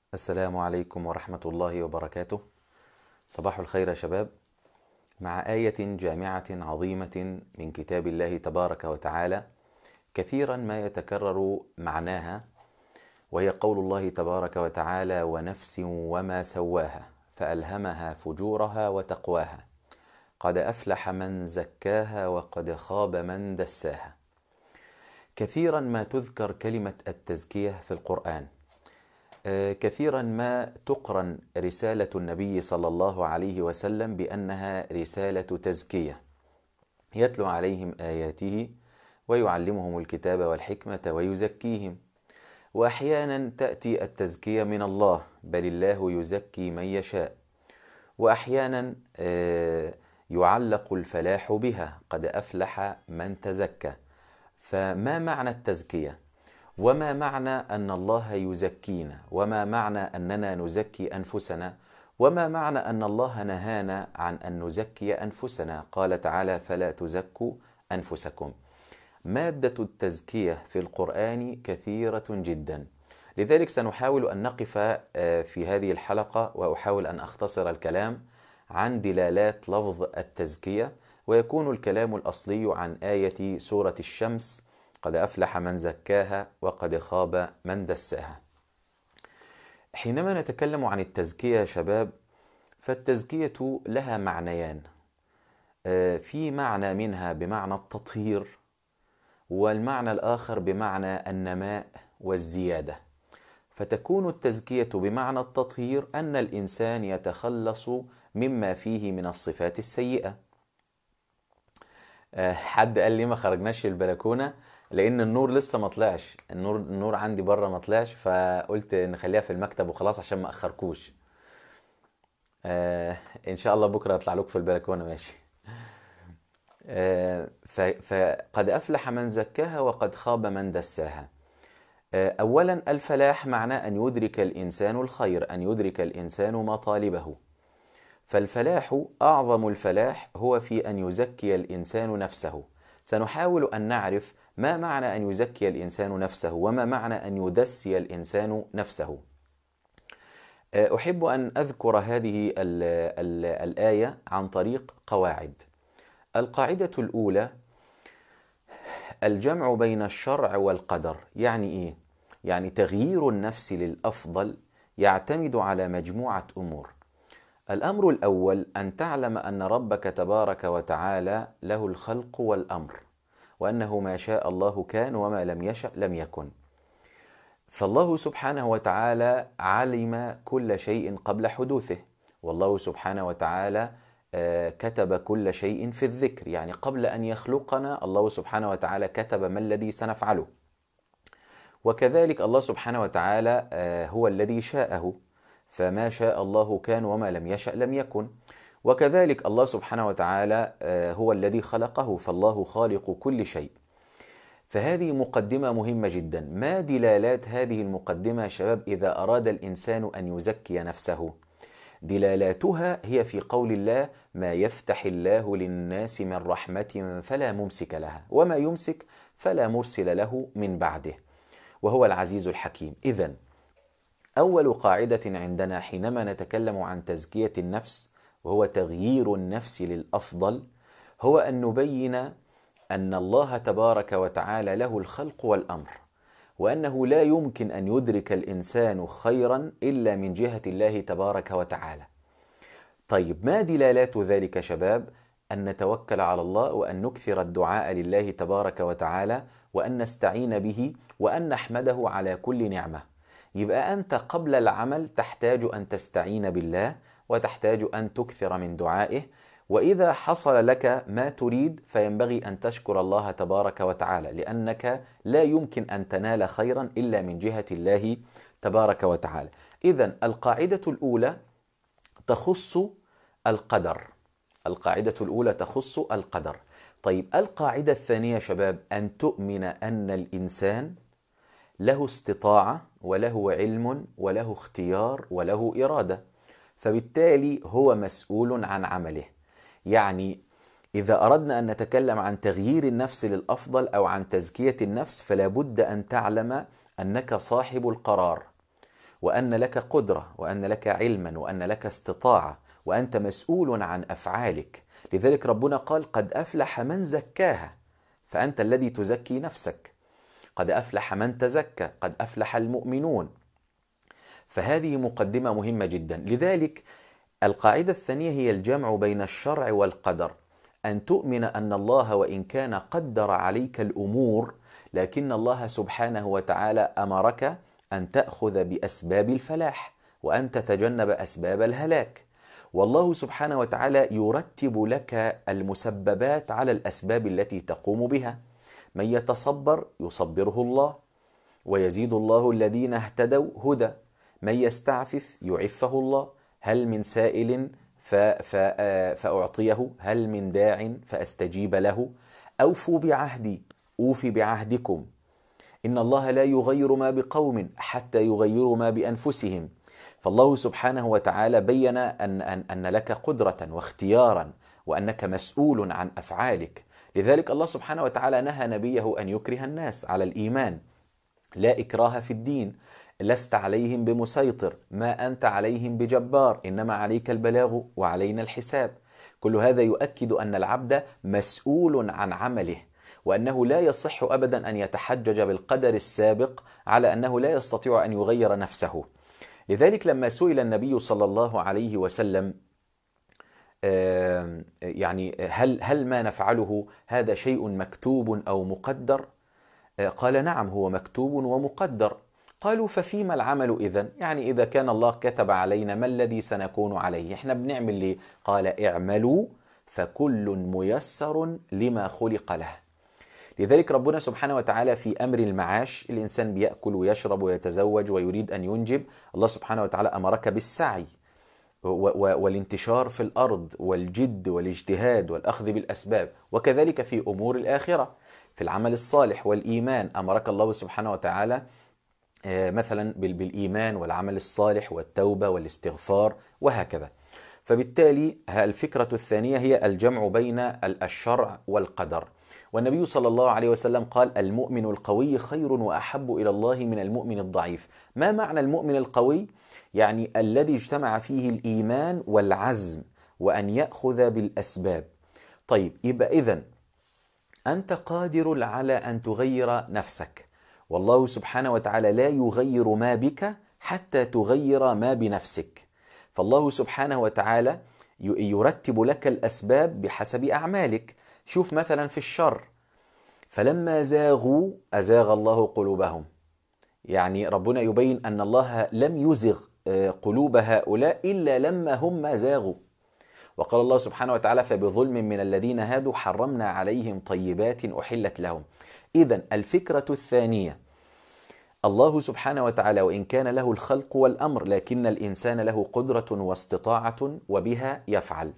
السلام عليكم ورحمة الله وبركاته. صباح الخير يا شباب، مع آية جامعة عظيمة من كتاب الله تبارك وتعالى، كثيرا ما يتكرر معناها، وهي قول الله تبارك وتعالى: ونفس وما سواها فألهمها فجورها وتقواها، قد أفلح من زكاها وقد خاب من دساها. كثيرا ما تذكر كلمة التزكية في القرآن، كثيرا ما تقرن رسالة النبي صلى الله عليه وسلم بأنها رسالة تزكية، يتلو عليهم آياته ويعلمهم الكتاب والحكمة ويزكيهم. وأحيانا تأتي التزكية من الله، بل الله يزكي من يشاء. وأحيانا يعلق الفلاح بها: قد أفلح من تزكى. فما معنى التزكية؟ وما معنى أن الله يزكينا؟ وما معنى أننا نزكي أنفسنا؟ وما معنى أن الله نهانا عن أن نزكي أنفسنا؟ قال تعالى: فلا تزكوا أنفسكم. مادة التزكية في القرآن كثيرة جدا، لذلك سنحاول أن نقف في هذه الحلقة، وأحاول أن أختصر الكلام عن دلالات لفظ التزكية، ويكون الكلام الأصلي عن آية سورة الشمس: قد أفلح من زكاها وقد خاب من دساها. حينما نتكلم عن التزكية يا شباب، فالتزكية لها معنيان. في معنى منها بمعنى التطهير، والمعنى الآخر بمعنى النماء والزيادة. فتكون التزكية بمعنى التطهير أن الإنسان يتخلص مما فيه من الصفات السيئة. حد قال لي ما خرجناش البلكونة لأن النور لسه ما طلعش، النور عندي بره ما طلعش، فقلت نخليها في المكتب وخلاص عشان ما أخركوش. إن شاء الله بكرة أطلع لكم في البلكونة، ماشي. فقد أفلح من زكاها وقد خاب من دساها. أولا، الفلاح معناه أن يدرك الإنسان الخير، أن يدرك الإنسان مطالبه. فالفلاح، أعظم الفلاح هو في أن يزكي الإنسان نفسه. سنحاول أن نعرف ما معنى أن يزكي الإنسان نفسه، وما معنى أن يدسي الإنسان نفسه. أحب أن أذكر هذه الآية عن طريق قواعد. القاعدة الأولى: الجمع بين الشرع والقدر. يعني إيه؟ يعني تغيير النفس للأفضل يعتمد على مجموعة أمور. الأمر الأول: أن تعلم أن ربك تبارك وتعالى له الخلق والأمر، وأنه ما شاء الله كان وما لم يشأ لم يكن. فالله سبحانه وتعالى علم كل شيء قبل حدوثه، والله سبحانه وتعالى كتب كل شيء في الذكر، يعني قبل أن يخلقنا الله سبحانه وتعالى كتب ما الذي سنفعله. وكذلك الله سبحانه وتعالى هو الذي شاءه، فما شاء الله كان وما لم يشأ لم يكن. وكذلك الله سبحانه وتعالى هو الذي خلقه، فالله خالق كل شيء. فهذه مقدمة مهمة جدا. ما دلالات هذه المقدمة يا شباب إذا أراد الإنسان أن يزكي نفسه؟ دلالاتها هي في قول الله: ما يفتح الله للناس من رحمة فلا ممسك لها، وما يمسك فلا مرسل له من بعده، وهو العزيز الحكيم. إذن أول قاعدة عندنا حينما نتكلم عن تزكية النفس، وهو تغيير النفس للأفضل، هو أن نبين أن الله تبارك وتعالى له الخلق والأمر، وأنه لا يمكن أن يدرك الإنسان خيرا إلا من جهة الله تبارك وتعالى. طيب، ما دلالات ذلك شباب؟ أن نتوكل على الله، وأن نكثر الدعاء لله تبارك وتعالى، وأن نستعين به، وأن نحمده على كل نعمة. يبقى أنت قبل العمل تحتاج أن تستعين بالله، وتحتاج أن تكثر من دعائه. وإذا حصل لك ما تريد فينبغي أن تشكر الله تبارك وتعالى، لأنك لا يمكن أن تنال خيرا إلا من جهة الله تبارك وتعالى. إذن القاعدة الأولى تخص القدر. القاعدة الأولى تخص القدر. طيب، القاعدة الثانية شباب: أن تؤمن أن الإنسان له استطاعة وله علم وله اختيار وله إرادة، فبالتالي هو مسؤول عن عمله. يعني إذا أردنا أن نتكلم عن تغيير النفس للأفضل أو عن تزكية النفس، فلا بد أن تعلم أنك صاحب القرار، وأن لك قدرة وأن لك علما وأن لك استطاعة وأنت مسؤول عن أفعالك. لذلك ربنا قال قد أفلح من زكاها، فأنت الذي تزكي نفسك. قد أفلح من تزكى، قد أفلح المؤمنون. فهذه مقدمة مهمة جدا. لذلك القاعدة الثانية هي الجمع بين الشرع والقدر، أن تؤمن أن الله وإن كان قدر عليك الأمور، لكن الله سبحانه وتعالى أمرك أن تأخذ بأسباب الفلاح وأن تتجنب أسباب الهلاك. والله سبحانه وتعالى يرتب لك المسببات على الأسباب التي تقوم بها. من يتصبر يصبره الله، ويزيد الله الذين اهتدوا هدى. من يستعفف يعفه الله. هل من سائل فأعطيه، هل من داع فأستجيب له. أوفوا بعهدي أوف بعهدكم، إن الله لا يغير ما بقوم حتى يغيروا ما بأنفسهم. فالله سبحانه وتعالى بين أن لك قدرة واختيارا وأنك مسؤول عن أفعالك. لذلك الله سبحانه وتعالى نهى نبيه أن يكره الناس على الإيمان. لا إكراه في الدين، لست عليهم بمسيطر، ما أنت عليهم بجبار، إنما عليك البلاغ وعلينا الحساب. كل هذا يؤكد أن العبد مسؤول عن عمله، وأنه لا يصح أبدا أن يتحجج بالقدر السابق على أنه لا يستطيع أن يغير نفسه. لذلك لما سئل النبي صلى الله عليه وسلم يعني هل ما نفعله هذا شيء مكتوب أو مقدر؟ قال نعم، هو مكتوب ومقدر. قالوا ففيما العمل إذن؟ يعني إذا كان الله كتب علينا ما الذي سنكون عليه؟ إحنا بنعمل ليه؟ قال اعملوا فكل ميسر لما خلق له. لذلك ربنا سبحانه وتعالى في أمر المعاش، الإنسان بيأكل ويشرب ويتزوج ويريد أن ينجب، الله سبحانه وتعالى أمرك بالسعي والانتشار في الأرض والجد والاجتهاد والأخذ بالأسباب. وكذلك في أمور الآخرة، في العمل الصالح والإيمان، أمرك الله سبحانه وتعالى مثلا بالإيمان والعمل الصالح والتوبة والاستغفار وهكذا. فبالتالي الفكرة الثانية هي الجمع بين الشرع والقدر. والنبي صلى الله عليه وسلم قال المؤمن القوي خير وأحب إلى الله من المؤمن الضعيف. ما معنى المؤمن القوي؟ يعني الذي اجتمع فيه الإيمان والعزم وأن يأخذ بالأسباب. طيب، يبقى إذن أنت قادر على أن تغير نفسك، والله سبحانه وتعالى لا يغير ما بك حتى تغير ما بنفسك. فالله سبحانه وتعالى يرتب لك الأسباب بحسب أعمالك. شوف مثلا في الشر، فلما زاغوا أزاغ الله قلوبهم. يعني ربنا يبين أن الله لم يزغ قلوب هؤلاء إلا لما هم زاغوا. وقال الله سبحانه وتعالى فبظلم من الذين هادوا حرمنا عليهم طيبات أحلت لهم. إذن الفكرة الثانية، الله سبحانه وتعالى وإن كان له الخلق والأمر، لكن الإنسان له قدرة واستطاعة وبها يفعل.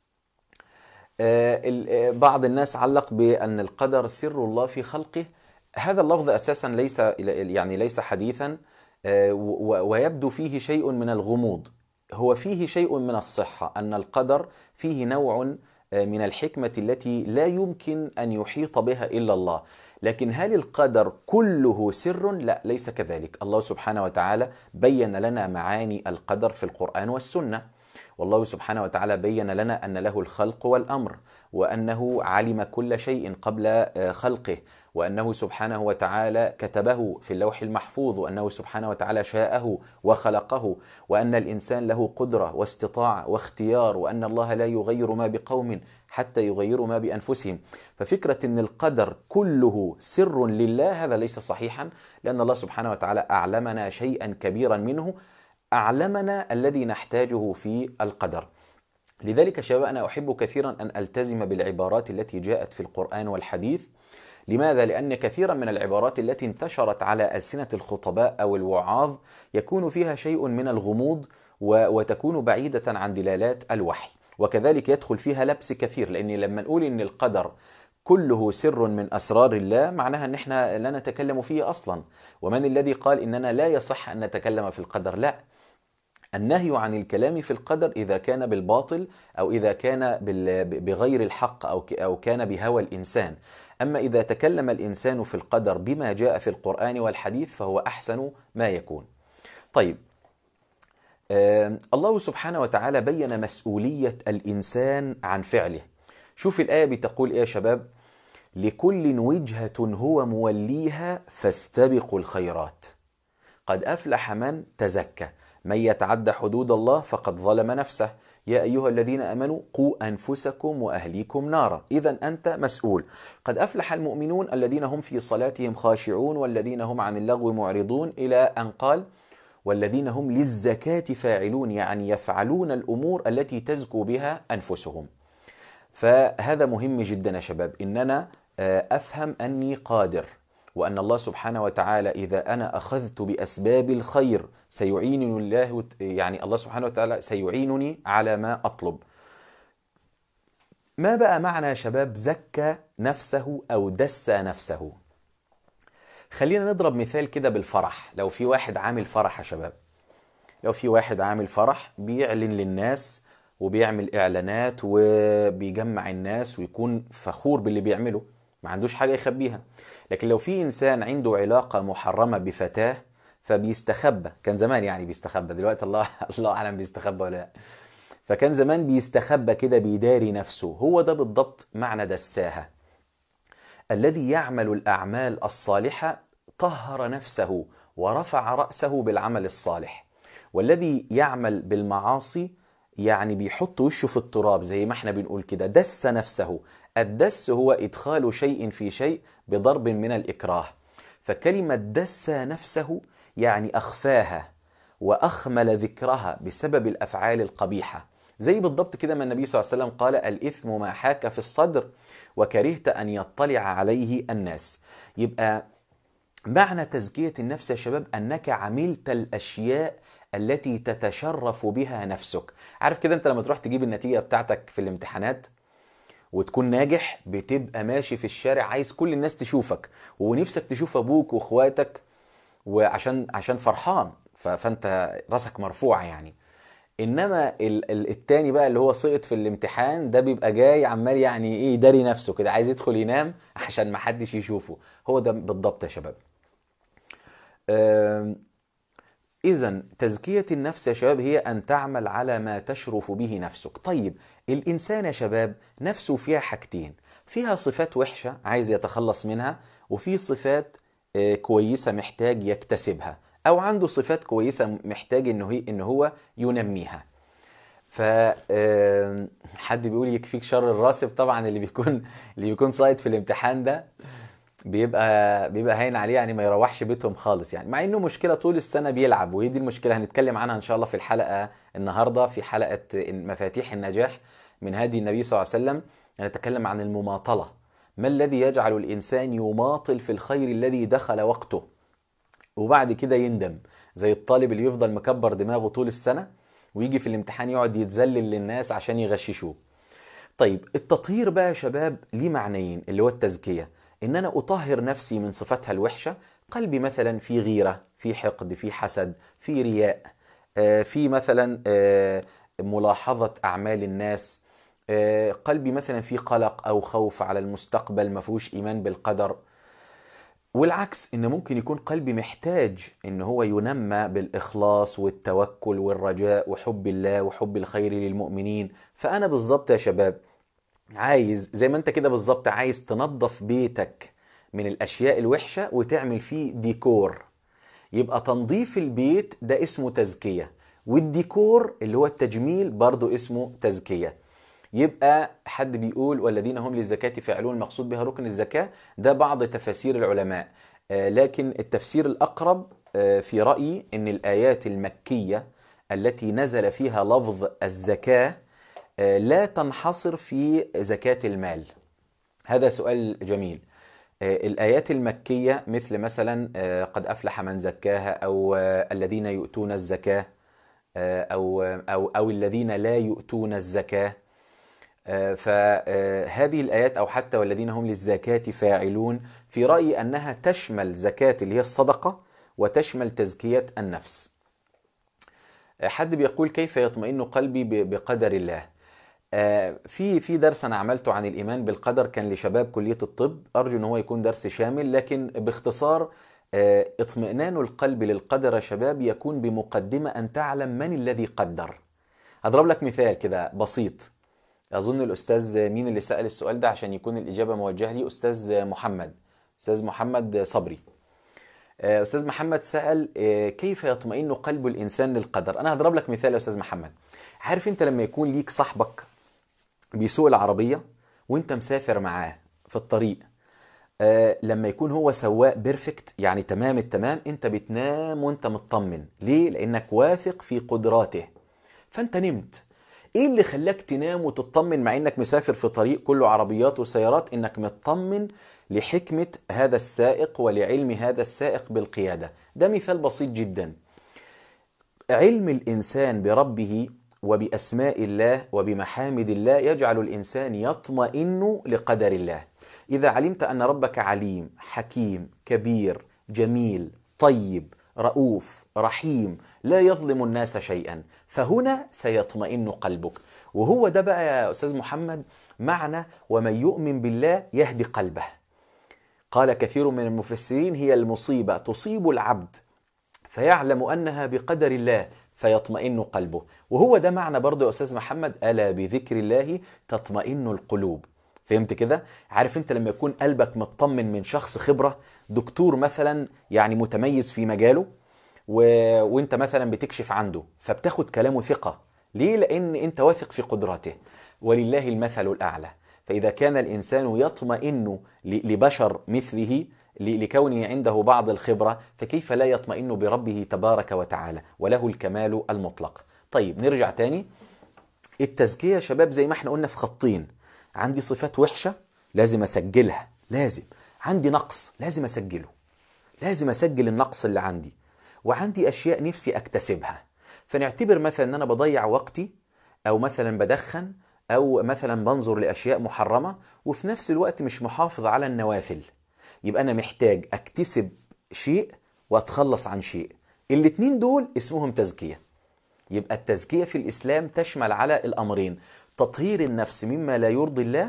بعض الناس علق بأن القدر سر الله في خلقه. هذا اللفظ أساسا ليس حديثا، ويبدو فيه شيء من الغموض. هو فيه شيء من الصحة، أن القدر فيه نوع من الحكمة التي لا يمكن أن يحيط بها إلا الله. لكن هل القدر كله سر؟ لا، ليس كذلك. الله سبحانه وتعالى بين لنا معاني القدر في القرآن والسنة. والله سبحانه وتعالى بين لنا أن له الخلق والأمر، وأنه علم كل شيء قبل خلقه، وأنه سبحانه وتعالى كتبه في اللوح المحفوظ، وأنه سبحانه وتعالى شاءه وخلقه، وأن الإنسان له قدرة واستطاعة واختيار، وأن الله لا يغير ما بقوم حتى يغيروا ما بأنفسهم. ففكرة أن القدر كله سر لله هذا ليس صحيحا، لأن الله سبحانه وتعالى أعلمنا شيئا كبيرا منه، أعلمنا الذي نحتاجه في القدر. لذلك شباب أنا أحب كثيرا أن ألتزم بالعبارات التي جاءت في القرآن والحديث. لماذا؟ لأن كثيرا من العبارات التي انتشرت على ألسنة الخطباء أو الوعاظ يكون فيها شيء من الغموض وتكون بعيدة عن دلالات الوحي، وكذلك يدخل فيها لبس كثير. لأن لما نقول أن القدر كله سر من أسرار الله، معناها أن احنا لا نتكلم فيه أصلا. ومن الذي قال إننا لا يصح أن نتكلم في القدر؟ لا، النهي عن الكلام في القدر إذا كان بالباطل أو إذا كان بغير الحق أو كان بهوى الإنسان. أما إذا تكلم الإنسان في القدر بما جاء في القرآن والحديث فهو أحسن ما يكون. طيب، الله سبحانه وتعالى بين مسؤولية الإنسان عن فعله. شوف الآية بتقول إيه يا شباب؟ لكل وجهة هو موليها فاستبقوا الخيرات قد أفلح من تزكى من يتعدى حدود الله فقد ظلم نفسه يا أيها الذين آمنوا قوا أنفسكم وأهليكم نارا. إذا أنت مسؤول. قد أفلح المؤمنون الذين هم في صلاتهم خاشعون والذين هم عن اللغو معرضون إلى أن قال والذين هم للزكاة فاعلون، يعني يفعلون الأمور التي تزكو بها أنفسهم. فهذا مهم جدا يا شباب، إننا أفهم أني قادر، وأن الله سبحانه وتعالى إذا أنا أخذت بأسباب الخير سيعينني الله، يعني الله سبحانه وتعالى سيعينني على ما أطلب. ما بقى معنى يا شباب زكى نفسه أو دسى نفسه؟ خلينا نضرب مثال كده بالفرح. لو في واحد عامل فرح يا شباب، لو في واحد عامل فرح بيعلن للناس وبيعمل إعلانات وبيجمع الناس ويكون فخور باللي بيعمله، ما عندوش حاجة يخبيها. لكن لو في إنسان عنده علاقة محرمة بفتاة فبيستخبى، كان زمان يعني بيستخبى، دلوقتي الله أعلم بيستخبى ولا لا. فكان زمان بيستخبى كده بيداري نفسه. هو ده بالضبط معنى دساها. الذي يعمل الأعمال الصالحة طهر نفسه ورفع رأسه بالعمل الصالح، والذي يعمل بالمعاصي يعني بيحط وشه في التراب زي ما احنا بنقول كده، دس نفسه. الدس هو إدخال شيء في شيء بضرب من الإكراه. فكلمة دس نفسه يعني أخفاها وأخمل ذكرها بسبب الأفعال القبيحة. زي بالضبط كده ما النبي صلى الله عليه وسلم قال الإثم ما حاك في الصدر وكرهت أن يطلع عليه الناس. يبقى معنى تزكية النفس يا شباب أنك عملت الأشياء التي تتشرف بها نفسك. عارف كده أنت لما تروح تجيب النتيجة بتاعتك في الامتحانات وتكون ناجح، بتبقى ماشي في الشارع عايز كل الناس تشوفك ونفسك تشوف أبوك وأخواتك، وعشان فرحان، فأنت راسك مرفوعة يعني. انما التاني بقى اللي هو سقط في الامتحان ده بيبقى جاي عمال يعني ايه يداري نفسه كده، عايز يدخل ينام عشان ما حدش يشوفه. هو ده بالضبط يا شباب. إذا تزكية النفس يا شباب هي أن تعمل على ما تشرف به نفسك. طيب الإنسان يا شباب نفسه فيها حاجتين، فيها صفات وحشة عايز يتخلص منها، وفي صفات كويسة محتاج يكتسبها، أو عنده صفات كويسة محتاج إن هو ينميها. ف حد بيقول يكفيك شر الراسب. طبعا اللي بيكون ساقط في الامتحان ده بيبقى هين عليه، يعني ما يروحش بيتهم خالص، يعني مع انه مشكله طول السنه بيلعب. وهي دي المشكله هنتكلم عنها ان شاء الله في الحلقه النهارده، في حلقه مفاتيح النجاح من هدي النبي صلى الله عليه وسلم. هنتكلم عن المماطله. ما الذي يجعل الانسان يماطل في الخير الذي دخل وقته وبعد كده يندم؟ زي الطالب اللي يفضل مكبر دماغه طول السنه ويجي في الامتحان يقعد يتذلل للناس عشان يغششوه. طيب التطهير بقى يا شباب ليه معنيين، اللي هو التزكية، ان انا اطهر نفسي من صفاتها الوحشة. قلبي مثلا في غيرة، في حقد، في حسد، في رياء، في مثلا ملاحظة اعمال الناس، قلبي مثلا في قلق او خوف على المستقبل، ما فيهوش ايمان بالقدر. والعكس، ان ممكن يكون قلبي محتاج ان هو ينمى بالاخلاص والتوكل والرجاء وحب الله وحب الخير للمؤمنين. فانا بالظبط يا شباب عايز زي ما انت كده بالظبط عايز تنظف بيتك من الاشياء الوحشة وتعمل فيه ديكور. يبقى تنظيف البيت ده اسمه تزكية، والديكور اللي هو التجميل برضو اسمه تزكية. يبقى حد بيقول والذين هم للزكاة فاعلون المقصود بها ركن الزكاة. ده بعض تفاسير العلماء، لكن التفسير الأقرب في رأيي أن الآيات المكية التي نزل فيها لفظ الزكاة لا تنحصر في زكاة المال. هذا سؤال جميل. الآيات المكية مثل مثلا قد أفلح من زكاها، أو الذين يؤتون الزكاة، أو الذين لا يؤتون الزكاة. فهذه الآيات أو حتى والذين هم للزكاة فاعلون، في رأيي أنها تشمل زكاة اللي هي الصدقة وتشمل تزكية النفس. حد بيقول كيف يطمئن قلبي بقدر الله؟ في درس أنا عملته عن الإيمان بالقدر، كان لشباب كلية الطب، أرجو أن هو يكون درس شامل، لكن باختصار اطمئنان القلب للقدر يا شباب يكون بمقدمة أن تعلم من الذي قدر. أضرب لك مثال كده بسيط. أظن الأستاذ مين اللي سأل السؤال ده عشان يكون الإجابة موجهة لي؟ أستاذ محمد صبري. أستاذ محمد سأل كيف يطمئن قلب الإنسان للقدر؟ أنا هضرب لك مثال يا أستاذ محمد. عارف أنت لما يكون ليك صاحبك بيسوق العربية وأنت مسافر معاه في الطريق، لما يكون هو سواق بيرفكت يعني تمام التمام، أنت بتنام وأنت مطمن. ليه؟ لأنك واثق في قدراته، فأنت نمت. ايه اللي خلاك تنام وتطمن مع انك مسافر في طريق كله عربيات وسيارات؟ انك مطمن لحكمة هذا السائق ولعلم هذا السائق بالقيادة. ده مثال بسيط جدا. علم الإنسان بربه وبأسماء الله وبمحامد الله يجعل الإنسان يطمئن لقدر الله. إذا علمت أن ربك عليم حكيم كبير جميل طيب رؤوف رحيم لا يظلم الناس شيئا، فهنا سيطمئن قلبك. وهو ده بقى يا أستاذ محمد معنى ومن يؤمن بالله يهدي قلبه. قال كثير من المفسرين هي المصيبة تصيب العبد فيعلم أنها بقدر الله فيطمئن قلبه. وهو ده معنى برضه يا أستاذ محمد ألا بذكر الله تطمئن القلوب. فهمت كده؟ عارف انت لما يكون قلبك مطمن من شخص خبرة، دكتور مثلا يعني متميز في مجاله وانت مثلا بتكشف عنده فبتاخد كلامه ثقة. ليه؟ لأن انت واثق في قدراته ولله المثل الأعلى. فإذا كان الإنسان يطمئن لبشر مثله لكونه عنده بعض الخبرة، فكيف لا يطمئن بربه تبارك وتعالى وله الكمال المطلق. طيب نرجع تاني. التزكية يا شباب زي ما احنا قلنا في خطين. عندي صفات وحشة لازم أسجلها، لازم. عندي نقص لازم أسجله، لازم أسجل النقص اللي عندي. وعندي أشياء نفسي أكتسبها. فنعتبر مثلا أن أنا بضيع وقتي أو مثلا بدخن أو مثلا بنظر لأشياء محرمة وفي نفس الوقت مش محافظ على النوافل. يبقى أنا محتاج أكتسب شيء وأتخلص عن شيء. الاتنين دول اسمهم تزكية. يبقى التزكية في الإسلام تشمل على الأمرين: تطهير النفس مما لا يرضي الله،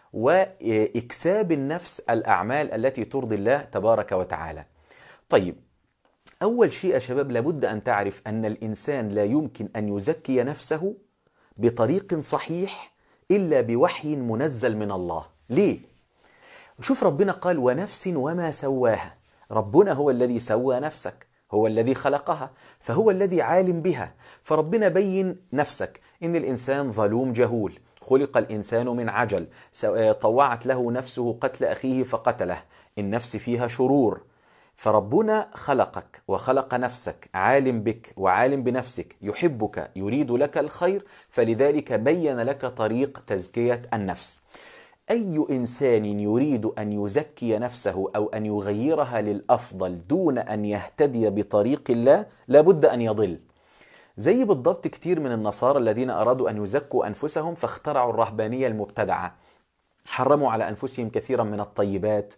وإكساب النفس الأعمال التي ترضي الله تبارك وتعالى. طيب أول شيء يا شباب لابد أن تعرف أن الإنسان لا يمكن أن يزكي نفسه بطريق صحيح إلا بوحي منزل من الله. ليه؟ شوف ربنا قال ونفس وما سواها. ربنا هو الذي سوى نفسك، هو الذي خلقها، فهو الذي عالم بها. فربنا بين نفسك إن الإنسان ظلوم جهول، خلق الإنسان من عجل، طوعت له نفسه قتل أخيه فقتله، النفس فيها شرور. فربنا خلقك وخلق نفسك، عالم بك وعالم بنفسك، يحبك يريد لك الخير، فلذلك بين لك طريق تزكية النفس. أي إنسان يريد أن يزكي نفسه أو أن يغيرها للأفضل دون أن يهتدي بطريق الله لابد أن يضل. زي بالضبط كتير من النصارى الذين أرادوا أن يزكوا أنفسهم فاخترعوا الرهبانية المبتدعة، حرموا على أنفسهم كثيرا من الطيبات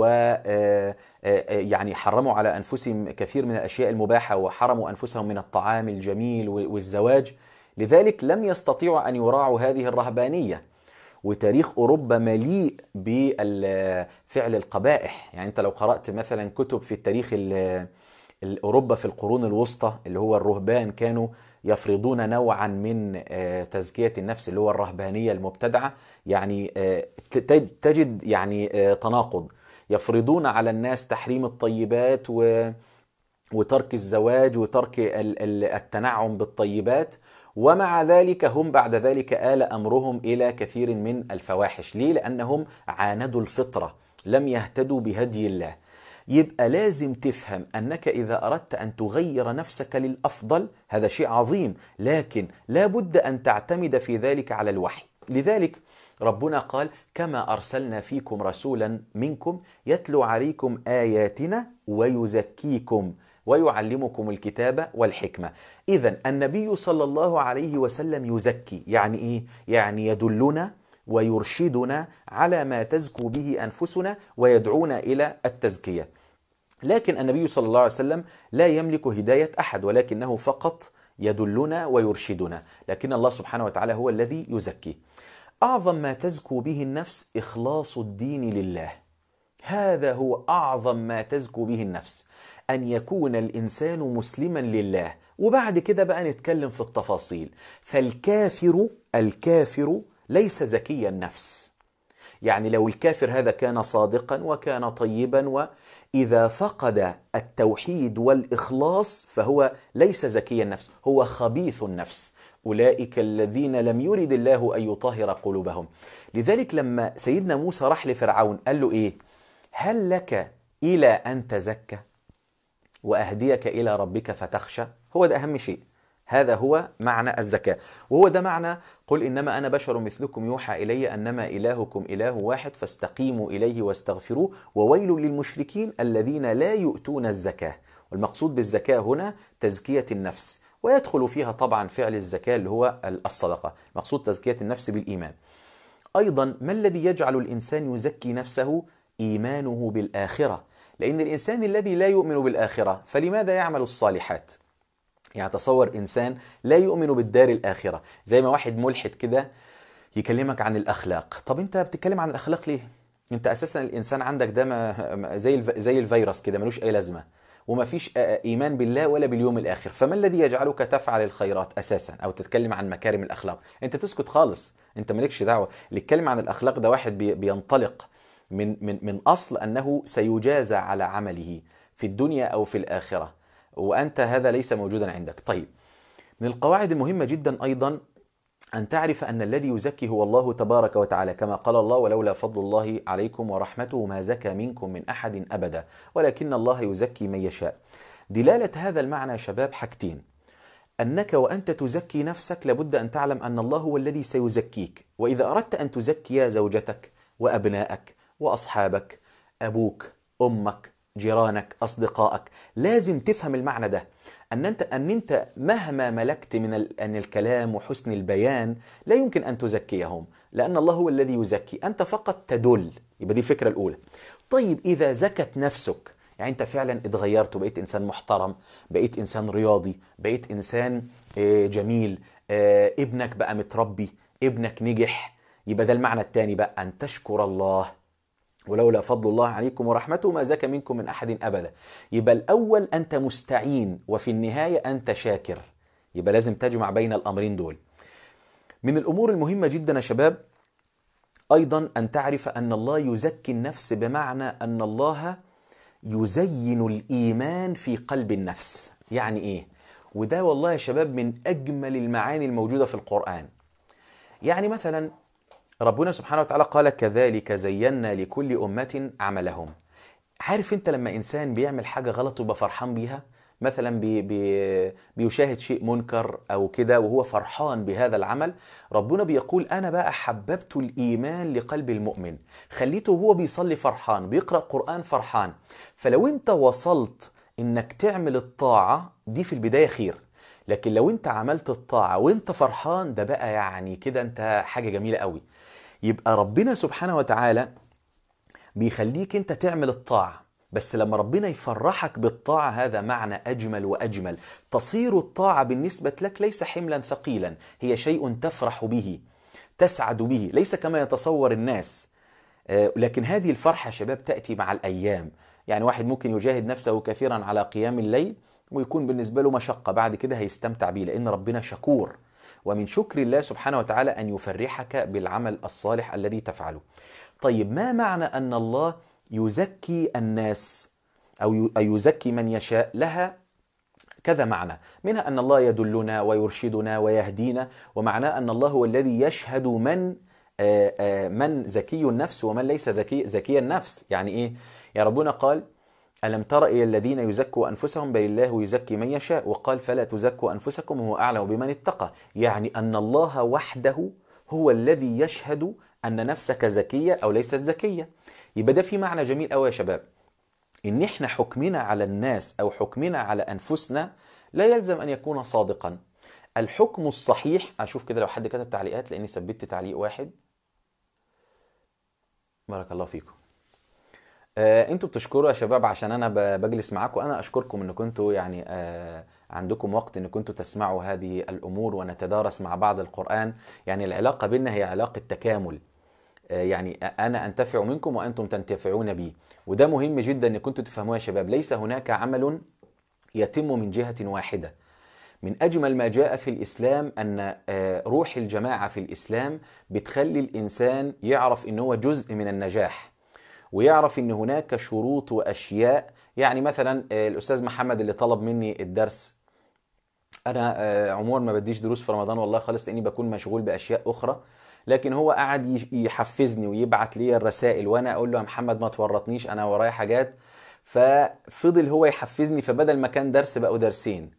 يعني حرموا على أنفسهم كثير من الأشياء المباحة وحرموا أنفسهم من الطعام الجميل والزواج. لذلك لم يستطيعوا أن يراعوا هذه الرهبانية. وتاريخ أوروبا مليء بفعل القبائح. يعني أنت لو قرأت مثلا كتب في التاريخ أوروبا في القرون الوسطى اللي هو الرهبان كانوا يفرضون نوعا من تزكية النفس اللي هو الرهبانية المبتدعة. يعني تجد يعني تناقض، يفرضون على الناس تحريم الطيبات وترك الزواج وترك التنعم بالطيبات، ومع ذلك هم بعد ذلك آل أمرهم إلى كثير من الفواحش. ليه؟ لأنهم عاندوا الفطرة، لم يهتدوا بهدي الله. يبقى لازم تفهم أنك إذا أردت أن تغير نفسك للأفضل هذا شيء عظيم، لكن لا بد أن تعتمد في ذلك على الوحي. لذلك ربنا قال كما أرسلنا فيكم رسولا منكم يتلو عليكم آياتنا ويزكيكم ويعلمكم الكتاب والحكمة. إذن النبي صلى الله عليه وسلم يزكي، يعني إيه؟ يعني يدلنا ويرشدنا على ما تزكو به أنفسنا ويدعونا إلى التزكية. لكن النبي صلى الله عليه وسلم لا يملك هداية أحد، ولكنه فقط يدلنا ويرشدنا، لكن الله سبحانه وتعالى هو الذي يزكي. أعظم ما تزكو به النفس إخلاص الدين لله. هذا هو أعظم ما تزكو به النفس، أن يكون الإنسان مسلما لله. وبعد كده بقى نتكلم في التفاصيل. الكافر ليس زكي النفس. يعني لو الكافر هذا كان صادقا وكان طيبا، وإذا فقد التوحيد والإخلاص فهو ليس زكي النفس، هو خبيث النفس. أولئك الذين لم يرد الله أن يطهر قلوبهم. لذلك لما سيدنا موسى راح لفرعون قال له إيه؟ هل لك إلى أن تزكى وأهديك إلى ربك فتخشى؟ هو ده أهم شيء. هذا هو معنى الزكاة، وهو ده معنى قل إنما أنا بشر مثلكم يوحى إلي أنما إلهكم إله واحد فاستقيموا إليه واستغفروه وويل للمشركين الذين لا يؤتون الزكاة. والمقصود بالزكاة هنا تزكية النفس، ويدخل فيها طبعا فعل الزكاة اللي هو الصدقة. مقصود تزكية النفس بالإيمان. أيضا ما الذي يجعل الإنسان يزكي نفسه؟ إيمانه بالآخرة. لأن الإنسان الذي لا يؤمن بالآخرة فلماذا يعمل الصالحات؟ يعني تصور إنسان لا يؤمن بالدار الآخرة، زي ما واحد ملحد كده يكلمك عن الأخلاق. طب أنت بتتكلم عن الأخلاق ليه؟ أنت أساسا الإنسان عندك ده زي الفيروس كده، ملوش أي لازمة، وما فيش إيمان بالله ولا باليوم الآخر. فما الذي يجعلك تفعل الخيرات أساسا أو تتكلم عن مكارم الأخلاق؟ أنت تسكت خالص، أنت مالكش دعوة. اللي يتكلم عن الأخلاق ده واحد بينطلق من أصل أنه سيجازى على عمله في الدنيا أو في الآخرة، وأنت هذا ليس موجودا عندك. طيب، من القواعد المهمة جدا أيضا أن تعرف أن الذي يزكي هو الله تبارك وتعالى، كما قال الله ولولا فضل الله عليكم ورحمته ما زكى منكم من أحد أبدا ولكن الله يزكي من يشاء. دلالة هذا المعنى يا شباب حاجتين: أنك وأنت تزكي نفسك لابد أن تعلم أن الله هو الذي سيزكيك. وإذا أردت أن تزكي زوجتك وأبنائك وأصحابك، أبوك، أمك، جيرانك، أصدقائك، لازم تفهم المعنى ده، أن أنت مهما ملكت من الكلام وحسن البيان لا يمكن أن تزكيهم، لأن الله هو الذي يزكي، أنت فقط تدل. يبقى دي الفكرة الأولى. طيب، إذا زكت نفسك، يعني أنت فعلا اتغيرت وبقيت إنسان محترم، بقيت إنسان رياضي، بقيت إنسان جميل، ابنك بقى متربي، ابنك نجح، يبقى ده المعنى الثاني بقى، أن تشكر الله. ولولا فضل الله عليكم ورحمته ما زكى منكم من أحد أبدا. يبقى الأول أنت مستعين، وفي النهاية أنت شاكر. يبقى لازم تجمع بين الأمرين دول. من الأمور المهمة جدا يا شباب أيضا أن تعرف أن الله يزكي النفس، بمعنى أن الله يزين الإيمان في قلب النفس. يعني إيه؟ وده والله يا شباب من أجمل المعاني الموجودة في القرآن. يعني مثلا ربنا سبحانه وتعالى قال كذلك زينا لكل أمة عملهم. عارف انت لما إنسان بيعمل حاجة غلط ويبقى فرحان بيها، مثلا بيشاهد شيء منكر أو كده وهو فرحان بهذا العمل، ربنا بيقول أنا بقى حببت الإيمان لقلب المؤمن، خليته هو بيصلي فرحان، بيقرأ قرآن فرحان. فلو انت وصلت انك تعمل الطاعة دي في البداية خير، لكن لو انت عملت الطاعة وانت فرحان، ده بقى يعني كده انت حاجة جميلة قوي. يبقى ربنا سبحانه وتعالى بيخليك انت تعمل الطاعة، بس لما ربنا يفرحك بالطاعة هذا معنى أجمل وأجمل. تصير الطاعة بالنسبة لك ليس حملا ثقيلا، هي شيء تفرح به، تسعد به، ليس كما يتصور الناس. لكن هذه الفرحة شباب تأتي مع الأيام. يعني واحد ممكن يجاهد نفسه كثيرا على قيام الليل ويكون بالنسبة له مشقة، بعد كده هيستمتع به لأن ربنا شكور. ومن شكر الله سبحانه وتعالى أن يفرحك بالعمل الصالح الذي تفعله. طيب، ما معنى أن الله يزكي الناس أو يزكي من يشاء؟ لها كذا معنى، منها أن الله يدلنا ويرشدنا ويهدينا، ومعناه أن الله هو الذي يشهد من زكي النفس ومن ليس زكي النفس. يعني إيه؟ يا ربنا قال ألم تر إلى الذين يزكوا أنفسهم بل الله يزكي من يشاء، وقال فلا تزكوا أنفسكم هو أعلم بمن اتقى. يعني أن الله وحده هو الذي يشهد أن نفسك زكية أو ليست زكية. يبقى ده في معنى جميل أوي يا شباب، إن إحنا حكمنا على الناس أو حكمنا على أنفسنا لا يلزم أن يكون صادقا. الحكم الصحيح، أشوف كده لو حد كتب تعليقات لأني ثبت تعليق واحد، بارك الله فيكم. انتوا بتشكروا يا شباب عشان انا بجلس معاكم، انا اشكركم ان كنتوا يعني عندكم وقت ان كنتوا تسمعوا هذه الامور ونتدارس مع بعض القرآن. يعني العلاقة بيننا هي علاقة تكامل. يعني أنا أنتفع منكم وأنتم تنتفعون بي. وده مهم جدا أن كنتوا تفهموه يا شباب. ليس هناك عمل يتم من جهة واحدة. من أجمل ما جاء في الإسلام أن روح الجماعة في الإسلام بتخلي الإنسان يعرف أنه هو جزء من النجاح، ويعرف أن هناك شروط وأشياء. يعني مثلا الأستاذ محمد اللي طلب مني الدرس، أنا عموما ما بديش دروس في رمضان والله خالص، لأني بكون مشغول بأشياء أخرى. لكن هو قعد يحفزني ويبعت لي الرسائل، وأنا أقول له يا محمد ما تورطنيش أنا ورايا حاجات. ففضل هو يحفزني، فبدل ما كان درس بقوا درسين.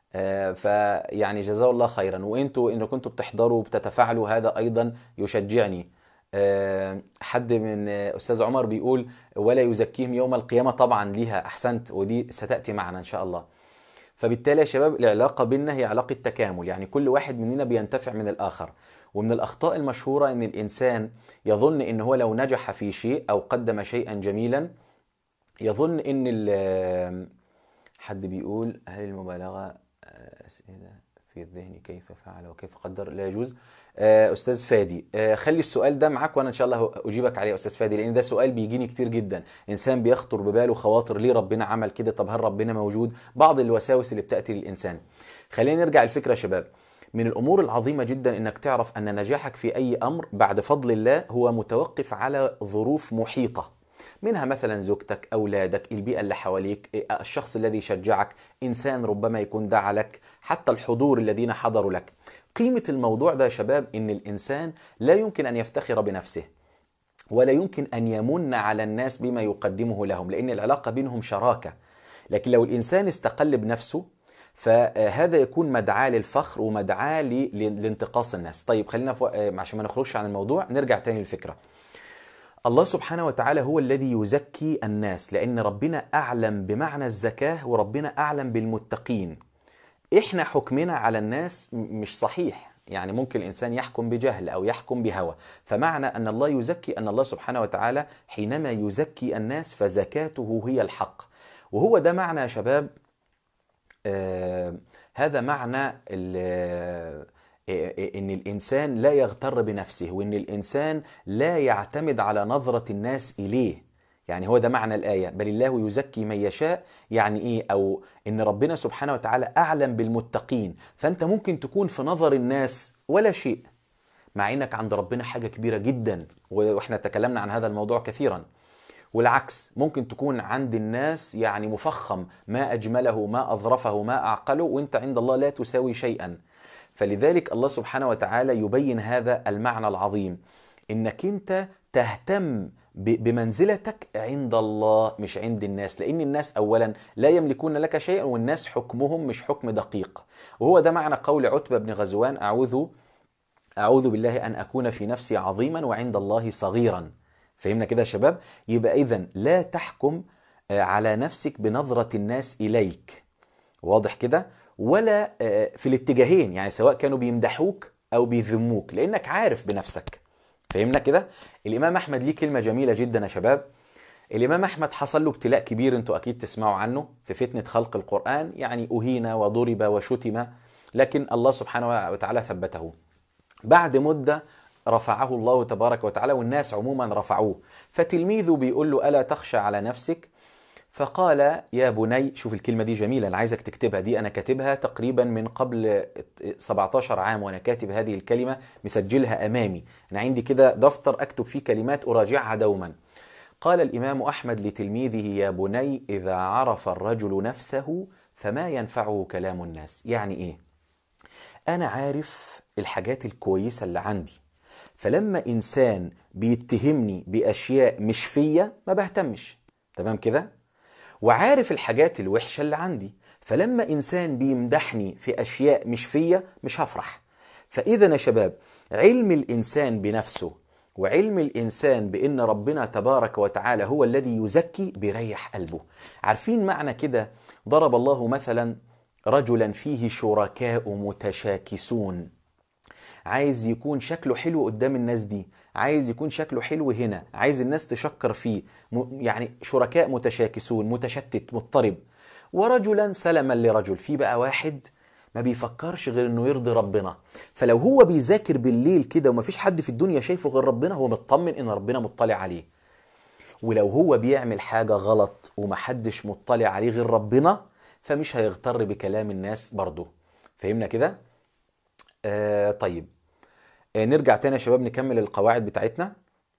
فيعني جزاه الله خيرا. وانتوا ان كنتوا بتحضروا وبتتفاعلوا هذا ايضا يشجعني. حد من استاذ عمر بيقول ولا يزكيهم يوم القيامة. طبعا ليها، احسنت، ودي ستأتي معنا ان شاء الله. فبالتالي يا شباب العلاقة بيننا هي علاقة تكامل، يعني كل واحد مننا بينتفع من الآخر. ومن الأخطاء المشهورة أن الإنسان يظن أنه هو لو نجح في شيء أو قدم شيئا جميلا يظن أن حد بيقول هل المبالغة أسئلة في الذهن كيف فعل وكيف قدر لا يجوز. أستاذ فادي، خلي السؤال ده معاك وأنا إن شاء الله أجيبك عليه يا أستاذ فادي، لأن ده سؤال بيجيني كتير جدا. إنسان بيخطر بباله خواطر، ليه ربنا عمل كده؟ طب هل ربنا موجود؟ بعض الوساوس اللي بتأتي للإنسان. خلينا نرجع الفكرة يا شباب. من الأمور العظيمة جدا إنك تعرف أن نجاحك في أي أمر بعد فضل الله هو متوقف على ظروف محيطة، منها مثلا زوجتك، أولادك، البيئة اللي حواليك، الشخص الذي يشجعك، إنسان ربما يكون دعا لك، حتى الحضور الذين حضروا لك. قيمة الموضوع ده يا شباب إن الإنسان لا يمكن أن يفتخر بنفسه، ولا يمكن أن يمن على الناس بما يقدمه لهم، لأن العلاقة بينهم شراكة. لكن لو الإنسان استقل بنفسه فهذا يكون مدعاة للفخر ومدعاة لانتقاص الناس. طيب خلينا عشان ما نخرجش عن الموضوع نرجع تاني للفكرة. الله سبحانه وتعالى هو الذي يزكي الناس، لأن ربنا أعلم بمعنى الزكاة وربنا أعلم بالمتقين. إحنا حكمنا على الناس مش صحيح، يعني ممكن الإنسان يحكم بجهل أو يحكم بهوى. فمعنى أن الله يزكي أن الله سبحانه وتعالى حينما يزكي الناس فزكاته هي الحق. وهو ده معنى يا شباب، هذا معنى إن الإنسان لا يغتر بنفسه، وإن الإنسان لا يعتمد على نظرة الناس إليه. يعني هو ده معنى الآية، بل الله يزكي من يشاء. يعني إيه؟ أو إن ربنا سبحانه وتعالى أعلم بالمتقين. فأنت ممكن تكون في نظر الناس ولا شيء، مع إنك عند ربنا حاجة كبيرة جدا، وإحنا تكلمنا عن هذا الموضوع كثيرا. والعكس، ممكن تكون عند الناس يعني مفخم، ما أجمله ما أظرفه ما أعقله، وإنت عند الله لا تساوي شيئا. فلذلك الله سبحانه وتعالى يبين هذا المعنى العظيم، إنك أنت تهتم بمنزلتك عند الله مش عند الناس، لأن الناس أولا لا يملكون لك شيئا، والناس حكمهم مش حكم دقيق. وهو ده معنى قول عتبة بن غزوان أعوذ بالله أن أكون في نفسي عظيما وعند الله صغيرا. فهمنا كده يا شباب؟ يبقى إذن لا تحكم على نفسك بنظرة الناس إليك، واضح كده؟ ولا في الاتجاهين، يعني سواء كانوا بيمدحوك أو بيذموك، لأنك عارف بنفسك. فهمنا كده؟ الإمام أحمد ليه كلمة جميلة جدا يا شباب. الإمام أحمد حصل له ابتلاء كبير، انتوا أكيد تسمعوا عنه، في فتنة خلق القرآن، يعني أهين وضرب وشتم، لكن الله سبحانه وتعالى ثبته. بعد مدة رفعه الله تبارك وتعالى، والناس عموما رفعوه. فتلميذه بيقول له ألا تخشى على نفسك؟ فقال يا بني، شوف الكلمة دي جميلة، أنا عايزك تكتبها، دي أنا كاتبها تقريبا من قبل 17 عام وأنا كاتب هذه الكلمة، مسجلها أمامي. أنا عندي كده دفتر أكتب فيه كلمات أراجعها دوما. قال الإمام أحمد لتلميذه يا بني إذا عرف الرجل نفسه فما ينفعه كلام الناس. يعني إيه؟ أنا عارف الحاجات الكويسة اللي عندي، فلما إنسان بيتهمني بأشياء مش فيا ما بهتمش، تمام كده؟ وعارف الحاجات الوحشة اللي عندي، فلما إنسان بيمدحني في أشياء مش فيا مش هفرح. فإذا يا شباب، علم الإنسان بنفسه وعلم الإنسان بأن ربنا تبارك وتعالى هو الذي يزكي بيريح قلبه. عارفين معنى كده؟ ضرب الله مثلا رجلا فيه شركاء متشاكسون، عايز يكون شكله حلو قدام الناس دي، عايز يكون شكله حلو هنا، عايز الناس تشكر فيه، يعني شركاء متشاكسون، متشتت مضطرب. ورجلا سلما لرجل، في بقى واحد ما بيفكرش غير انه يرضي ربنا. فلو هو بيذاكر بالليل كده ومفيش حد في الدنيا شايفه غير ربنا، هو مطمن ان ربنا مطلع عليه. ولو هو بيعمل حاجة غلط ومحدش مطلع عليه غير ربنا، فمش هيغتر بكلام الناس برضه. فهمنا كده؟ طيب، نرجع تاني يا شباب نكمل القواعد بتاعتنا.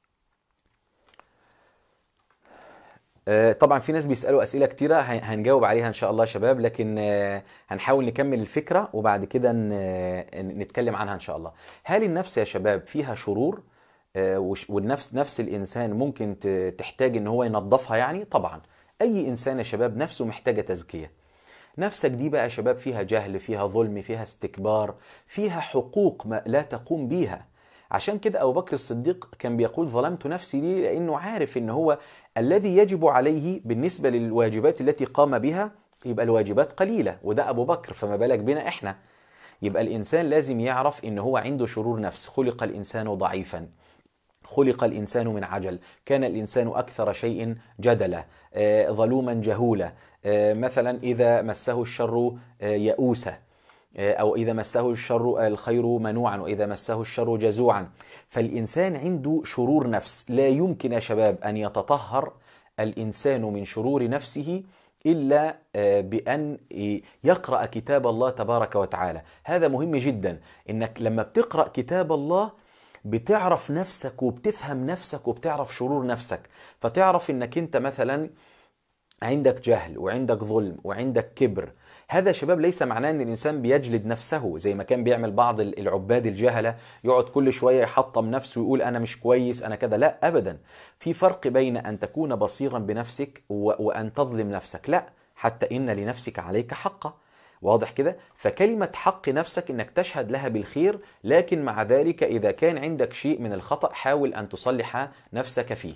طبعا في ناس بيسألوا أسئلة كتيرة هنجاوب عليها إن شاء الله يا شباب، لكن هنحاول نكمل الفكرة وبعد كده نتكلم عنها إن شاء الله. هل النفس يا شباب فيها شرور؟ والنفس، نفس الإنسان ممكن تحتاج إن هو ينظفها؟ يعني طبعا أي إنسان يا شباب نفسه محتاجة تزكية. نفسك دي بقى يا شباب فيها جهل، فيها ظلم، فيها استكبار، فيها حقوق ما لا تقوم بيها. عشان كده أبو بكر الصديق كان بيقول ظلمت نفسي ليه؟ لأنه عارف إن هو الذي يجب عليه بالنسبة للواجبات التي قام بها يبقى الواجبات قليلة، وده أبو بكر، فما بالك بنا إحنا. يبقى الإنسان لازم يعرف إن هو عنده شرور نفس. خلق الإنسان ضعيفا، خلق الإنسان من عجل، كان الإنسان أكثر شيء جدلا، ظلوما جهولا، مثلا إذا مسه الشر يئوسا، أو إذا مسه الخير منوعا، وإذا مسه الشر جزوعا. فالإنسان عنده شرور نفس. لا يمكن يا شباب أن يتطهر الإنسان من شرور نفسه إلا بأن يقرأ كتاب الله تبارك وتعالى. هذا مهم جدا، إنك لما بتقرأ كتاب الله بتعرف نفسك وبتفهم نفسك وبتعرف شرور نفسك. فتعرف إنك أنت مثلا عندك جهل وعندك ظلم وعندك كبر. هذا شباب ليس معناه ان الانسان بيجلد نفسه زي ما كان بيعمل بعض العباد الجهلة، يقعد كل شوية يحطم نفسه ويقول انا مش كويس انا كذا. لا ابدا، في فرق بين ان تكون بصيرا بنفسك وان تظلم نفسك. لا، حتى ان لنفسك عليك حقا. واضح كده؟ فكلمة حق نفسك انك تشهد لها بالخير، لكن مع ذلك اذا كان عندك شيء من الخطأ حاول ان تصلح نفسك فيه.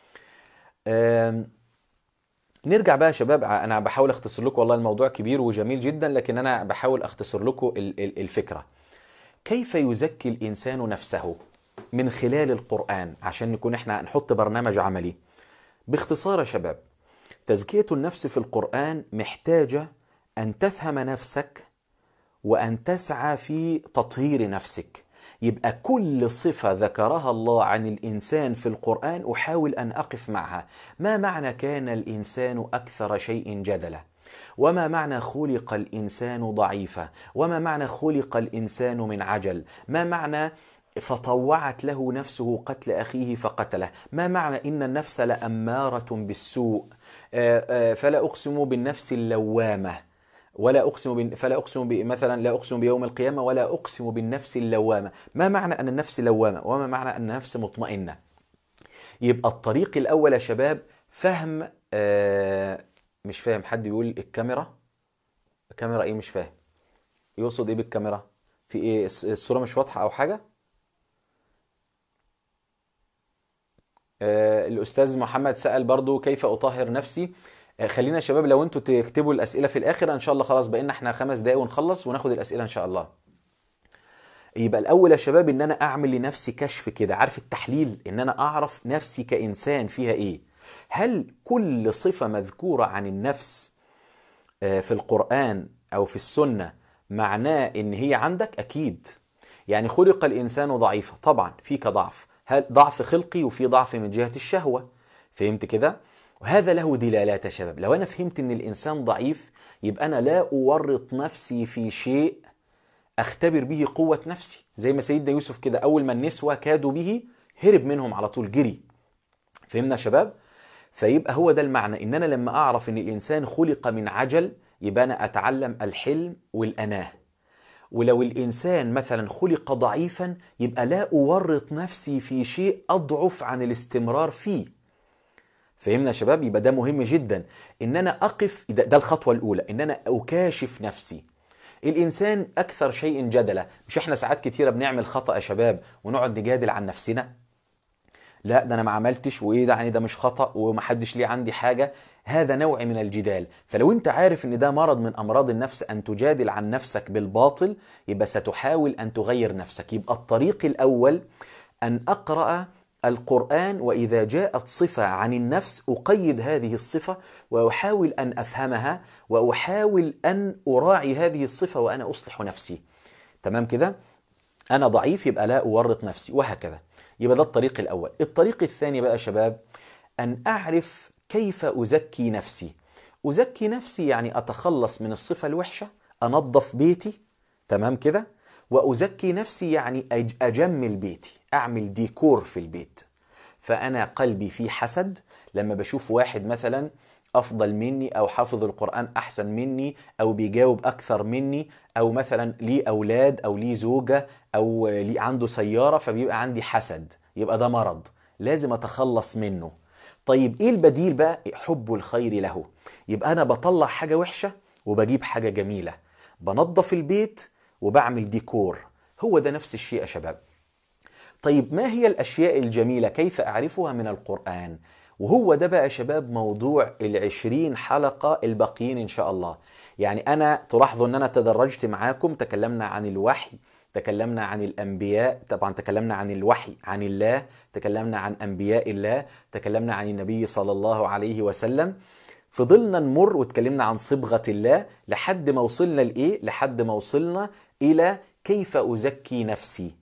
نرجع بقى يا شباب، انا بحاول اختصر لكم، والله الموضوع كبير وجميل جدا لكن انا بحاول اختصر لكم الفكرة. كيف يزكي الانسان نفسه؟ من خلال القرآن، عشان نكون احنا نحط برنامج عملي. باختصار يا شباب، تزكية النفس في القرآن محتاجة ان تفهم نفسك وان تسعى في تطهير نفسك. يبقى كل صفة ذكرها الله عن الإنسان في القرآن أحاول أن أقف معها. ما معنى كان الإنسان أكثر شيء جدلا؟ وما معنى خلق الإنسان ضعيفا؟ وما معنى خلق الإنسان من عجل؟ ما معنى فطوعت له نفسه قتل أخيه فقتله؟ ما معنى إن النفس لأمارة بالسوء؟ فلا أقسم بالنفس اللوامة، ولا أقسم فلا أقسم مثلا لا أقسم بيوم القيامة، ولا أقسم بالنفس اللوامة. ما معنى أن النفس لوامة؟ وما معنى أن النفس مطمئنة؟ يبقى الطريق الأول يا شباب فهم. مش فاهم، حد يقول الكاميرا؟ الكاميرا إيه؟ مش فاهم يقصد إيه بالكاميرا؟ في إيه؟ الصورة مش واضحة أو حاجة؟ الأستاذ محمد سأل برضو كيف أطهر نفسي. خلينا يا شباب لو انتوا تكتبوا الأسئلة في الآخر إن شاء الله. خلاص بقينا احنا 5 دقايق ونخلص وناخد الأسئلة إن شاء الله. يبقى الأول يا شباب إن أنا أعمل لنفسي كشف كده، عارف التحليل، إن أنا أعرف نفسي كإنسان فيها إيه. هل كل صفة مذكورة عن النفس في القرآن أو في السنة معناه إن هي عندك؟ أكيد. يعني خلق الإنسان ضعيفا، طبعا فيك ضعف، ضعف خلقي وفي ضعف من جهة الشهوة. فهمت كده؟ وهذا له دلالات يا شباب. لو أنا فهمت إن الإنسان ضعيف يبقى أنا لا أورط نفسي في شيء أختبر به قوة نفسي. زي ما سيدنا يوسف كده، أول ما النسوة كادوا به هرب منهم على طول، جري. فهمنا يا شباب؟ فيبقى هو ده المعنى، إن أنا لما أعرف إن الإنسان خلق من عجل يبقى أنا أتعلم الحلم والأناه. ولو الإنسان مثلا خلق ضعيفا يبقى لا أورط نفسي في شيء أضعف عن الاستمرار فيه. فهمنا يا شباب؟ يبقى ده مهم جدا، إن أنا أقف. ده الخطوة الأولى، إن أنا أكاشف نفسي. الإنسان أكثر شيء جدلا. مش إحنا ساعات كتيرة بنعمل خطأ يا شباب ونقعد نجادل عن نفسنا؟ لا ده أنا ما عملتش، وإيه ده يعني، ده مش خطأ ومحدش ليه عندي حاجة. هذا نوع من الجدال. فلو أنت عارف إن ده مرض من أمراض النفس أن تجادل عن نفسك بالباطل، يبقى ستحاول أن تغير نفسك. يبقى الطريق الأول أن أقرأ القرآن وإذا جاءت صفة عن النفس أقيد هذه الصفة وأحاول أن أفهمها وأحاول أن أراعي هذه الصفة وأنا أصلح نفسي. تمام كده؟ أنا ضعيف يبقى لا أورط نفسي، وهكذا. يبقى ده الطريق الأول. الطريق الثاني بقى يا شباب، أن أعرف كيف أزكي نفسي. أزكي نفسي يعني أتخلص من الصفة الوحشة، أنظف بيتي، تمام كده؟ وأزكي نفسي يعني أجمل بيتي، أعمل ديكور في البيت. فأنا قلبي فيه حسد لما بشوف واحد مثلا أفضل مني أو حافظ القرآن أحسن مني أو بيجاوب أكثر مني أو مثلا ليه أولاد أو ليه زوجة أو ليه عنده سيارة، فبيبقى عندي حسد. يبقى ده مرض لازم أتخلص منه. طيب إيه البديل بقى؟ حب الخير له. يبقى أنا بطلع حاجة وحشة وبجيب حاجة جميلة، بنظف البيت وبعمل ديكور. هو ده نفس الشيء يا شباب. طيب ما هي الأشياء الجميلة؟ كيف أعرفها من القرآن؟ وهو ده بقى يا شباب موضوع 20 حلقة الباقيين إن شاء الله. يعني أنا تلاحظوا أن أنا تدرجت معاكم، تكلمنا عن الوحي، تكلمنا عن الأنبياء، طبعا تكلمنا عن الوحي عن الله، تكلمنا عن أنبياء الله، تكلمنا عن النبي صلى الله عليه وسلم. فضلنا نمر وتكلمنا عن صبغة الله لحد ما وصلنا لإيه؟ لحد ما وصلنا إلى كيف أزكي نفسي.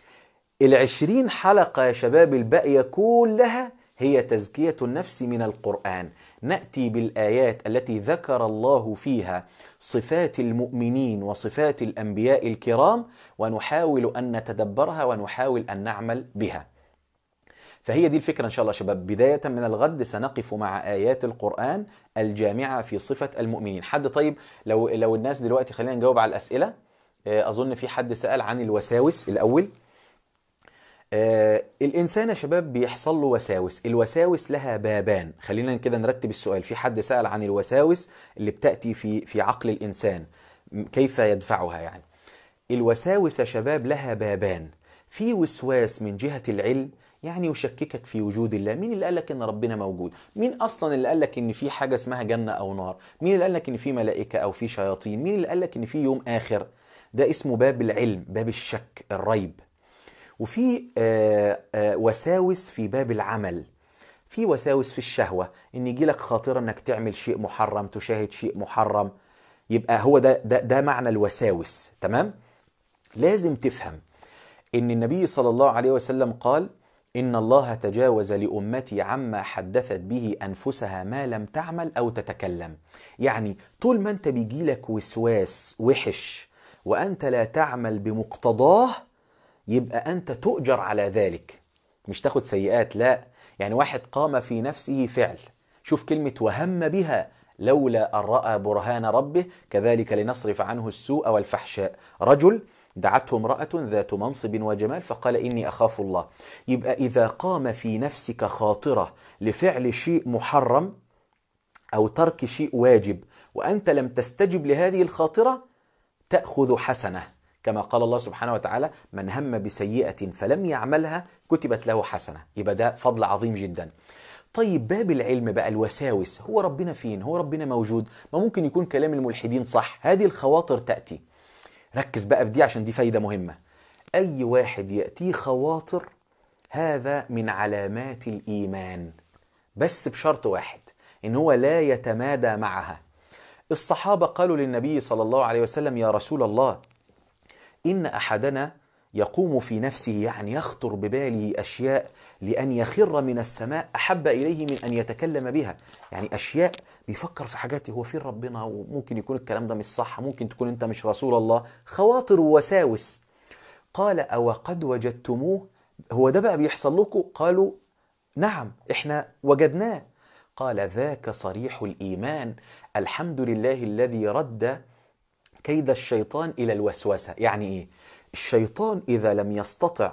20 حلقة يا شباب الباقية كلها هي تزكية النفس من القرآن. نأتي بالآيات التي ذكر الله فيها صفات المؤمنين وصفات الأنبياء الكرام، ونحاول أن نتدبرها ونحاول أن نعمل بها. فهي دي الفكرة إن شاء الله شباب. بداية من الغد سنقف مع آيات القرآن الجامعة في صفة المؤمنين. حد طيب لو الناس دلوقتي، خلينا نجاوب على الأسئلة. أظن في حد سأل عن الوساوس الأول. الإنسان يا شباب بيحصل له وساوس. الوساوس لها بابان. خلينا كده نرتب السؤال. في حد سأل عن الوساوس اللي بتأتي في عقل الإنسان، كيف يدفعها يعني. الوساوس يا شباب لها بابان. في وسواس من جهة العلم، يعني يشككك في وجود الله. مين اللي قالك ان ربنا موجود؟ مين اصلا اللي قالك ان في حاجة اسمها جنة او نار؟ مين اللي قالك ان في ملائكة او في شياطين؟ مين اللي قالك ان في يوم اخر؟ ده اسمه باب العلم، باب الشك، الريب. وفي وساوس في باب العمل. في وساوس في الشهوة، ان يجيلك خاطرة انك تعمل شيء محرم، تشاهد شيء محرم. يبقى هو ده معنى الوساوس. تمام؟ لازم تفهم ان النبي صلى الله عليه وسلم قال: إن الله تجاوز لأمتي عما حدثت به أنفسها ما لم تعمل أو تتكلم. يعني طول ما أنت بيجيلك وسواس وحش وأنت لا تعمل بمقتضاه، يبقى أنت تؤجر على ذلك، مش تاخد سيئات. لا، يعني واحد قام في نفسه فعل، شوف كلمة وهم بها لولا أن رأى برهان ربه كذلك لنصرف عنه السوء والفحشاء. رجل دعته امرأة ذات منصب وجمال فقال إني أخاف الله. يبقى إذا قام في نفسك خاطرة لفعل شيء محرم أو ترك شيء واجب وأنت لم تستجب لهذه الخاطرة، تأخذ حسنة، كما قال الله سبحانه وتعالى: من هم بسيئة فلم يعملها كتبت له حسنة. يبقى ده فضل عظيم جدا. طيب باب العلم بقى، الوساوس. هو ربنا فين؟ هو ربنا موجود؟ ما ممكن يكون كلام الملحدين صح. هذه الخواطر تأتي. ركز بقى في دي عشان دي فايدة مهمة. أي واحد يأتيه خواطر هذا من علامات الإيمان، بس بشرط واحد، إن هو لا يتمادى معها. الصحابة قالوا للنبي صلى الله عليه وسلم: يا رسول الله، إن أحدنا يقوم في نفسه، يعني يخطر بباله أشياء لأن يخر من السماء أحب إليه من أن يتكلم بها. يعني أشياء بيفكر في حاجات، هو فين ربنا؟ وممكن يكون الكلام ده مش صح، ممكن تكون أنت مش رسول الله. خواطر ووساوس. قال: أو قد وجدتموه؟ هو ده بقى بيحصل لكم؟ قالوا: نعم، إحنا وجدناه. قال: ذاك صريح الإيمان. الحمد لله الذي رد كيد الشيطان إلى الوسوسة. يعني إيه؟ الشيطان إذا لم يستطع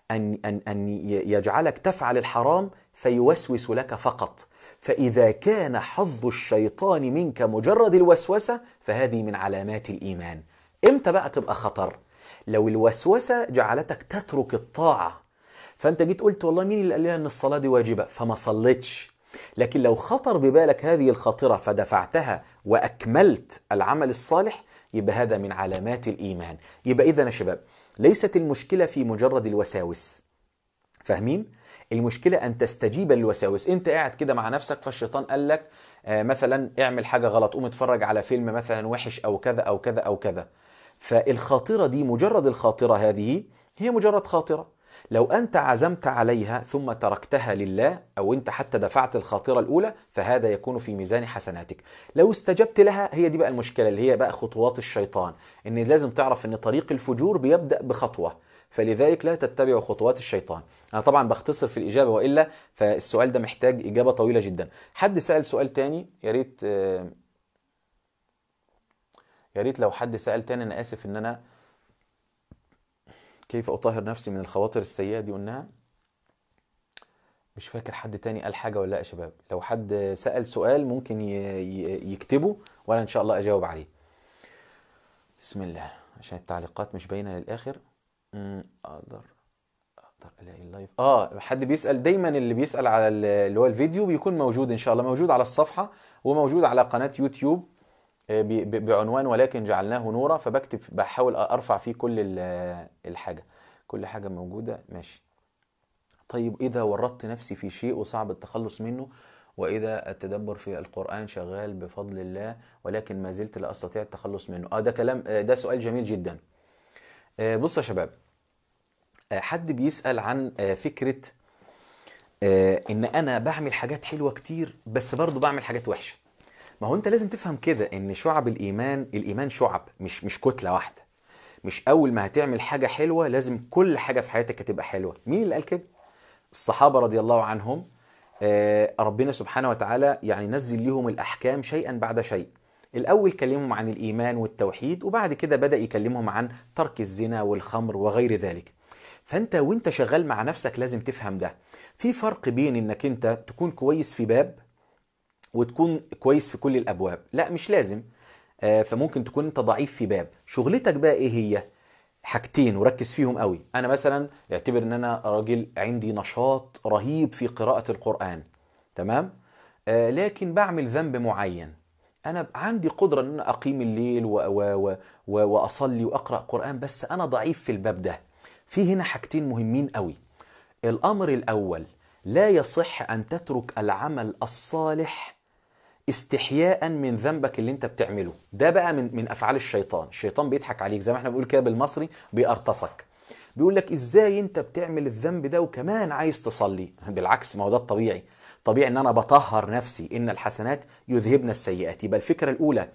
أن يجعلك تفعل الحرام فيوسوس لك فقط. فإذا كان حظ الشيطان منك مجرد الوسوسة فهذه من علامات الإيمان. إمتى بقى تبقى خطر؟ لو الوسوسة جعلتك تترك الطاعة، فأنت جيت قلت: والله مين اللي قال لي أن الصلاة دي واجبة؟ فما صليتش. لكن لو خطر ببالك هذه الخاطرة فدفعتها وأكملت العمل الصالح، يبقى هذا من علامات الإيمان. يبقى إذن يا شباب، ليست المشكلة في مجرد الوساوس، فاهمين؟ المشكلة أن تستجيب للوساوس. أنت قاعد كده مع نفسك فالشيطان قال لك مثلا اعمل حاجة غلط، قوم اتفرج على فيلم مثلا وحش أو كذا أو كذا أو كذا. فالخاطرة دي، مجرد الخاطرة هذه هي مجرد خاطرة، لو أنت عزمت عليها ثم تركتها لله، أو أنت حتى دفعت الخاطرة الأولى، فهذا يكون في ميزان حسناتك. لو استجبت لها، هي دي بقى المشكلة اللي هي بقى خطوات الشيطان، إن لازم تعرف إن طريق الفجور بيبدأ بخطوة، فلذلك لا تتبع خطوات الشيطان. أنا طبعا بختصر في الإجابة، وإلا فالسؤال ده محتاج إجابة طويلة جدا. حد سأل سؤال تاني؟ يا ريت يا ريت لو حد سأل تاني. أنا آسف إن أنا كيف أطهر نفسي من الخواطر السيئة دي قلناها. مش فاكر حد تاني قال حاجة ولا لا يا شباب. لو حد سأل سؤال ممكن يكتبه وأنا إن شاء الله أجاوب عليه. بسم الله، عشان التعليقات مش باينة للآخر. أقدر ألاقي اللايف. حد بيسأل دايما، اللي بيسأل على اللي هو الفيديو بيكون موجود إن شاء الله، موجود على الصفحة وموجود على قناة يوتيوب بعنوان ولكن جعلناه نورا، فبكتب بحاول أرفع فيه كل الحاجة، كل حاجة موجودة. ماشي. طيب إذا ورطت نفسي في شيء وصعب التخلص منه، وإذا التدبر في القرآن شغال بفضل الله ولكن ما زلت لا أستطيع التخلص منه؟ ده كلام، ده سؤال جميل جدا. بص يا شباب، حد بيسأل عن فكرة إن أنا بعمل حاجات حلوة كتير بس برضو بعمل حاجات وحشة. ما هو أنت لازم تفهم كده إن شعب الإيمان شعب، مش كتلة واحدة. مش أول ما هتعمل حاجة حلوة لازم كل حاجة في حياتك هتبقى حلوة. مين اللي قال كده؟ الصحابة رضي الله عنهم. ربنا سبحانه وتعالى يعني نزل لهم الأحكام شيئا بعد شيء. الأول كلمهم عن الإيمان والتوحيد، وبعد كده بدأ يكلمهم عن ترك الزنا والخمر وغير ذلك. فأنت وانت شغال مع نفسك لازم تفهم ده. في فرق بين انك انت تكون كويس في باب وتكون كويس في كل الأبواب. لا، مش لازم. فممكن تكون انت ضعيف في باب. شغلتك بقى ايه هي؟ حاجتين وركز فيهم قوي. انا مثلا اعتبر ان انا راجل عندي نشاط رهيب في قراءة القرآن، تمام؟ لكن بعمل ذنب معين. انا عندي قدرة ان انا اقيم الليل واصلي واقرأ قرآن، بس انا ضعيف في الباب ده. في هنا حاجتين مهمين قوي. الامر الاول، لا يصح ان تترك العمل الصالح استحياء من ذنبك اللي انت بتعمله. ده بقى من افعال الشيطان. الشيطان بيضحك عليك، زي ما احنا بنقول كده بالمصري، بيقرطصك. بيقول لك ازاي انت بتعمل الذنب ده وكمان عايز تصلي؟ بالعكس، ما هو ده الطبيعي. طبيعي ان انا بطهر نفسي، ان الحسنات يذهبن السيئات. يبقى الفكرة الاولى،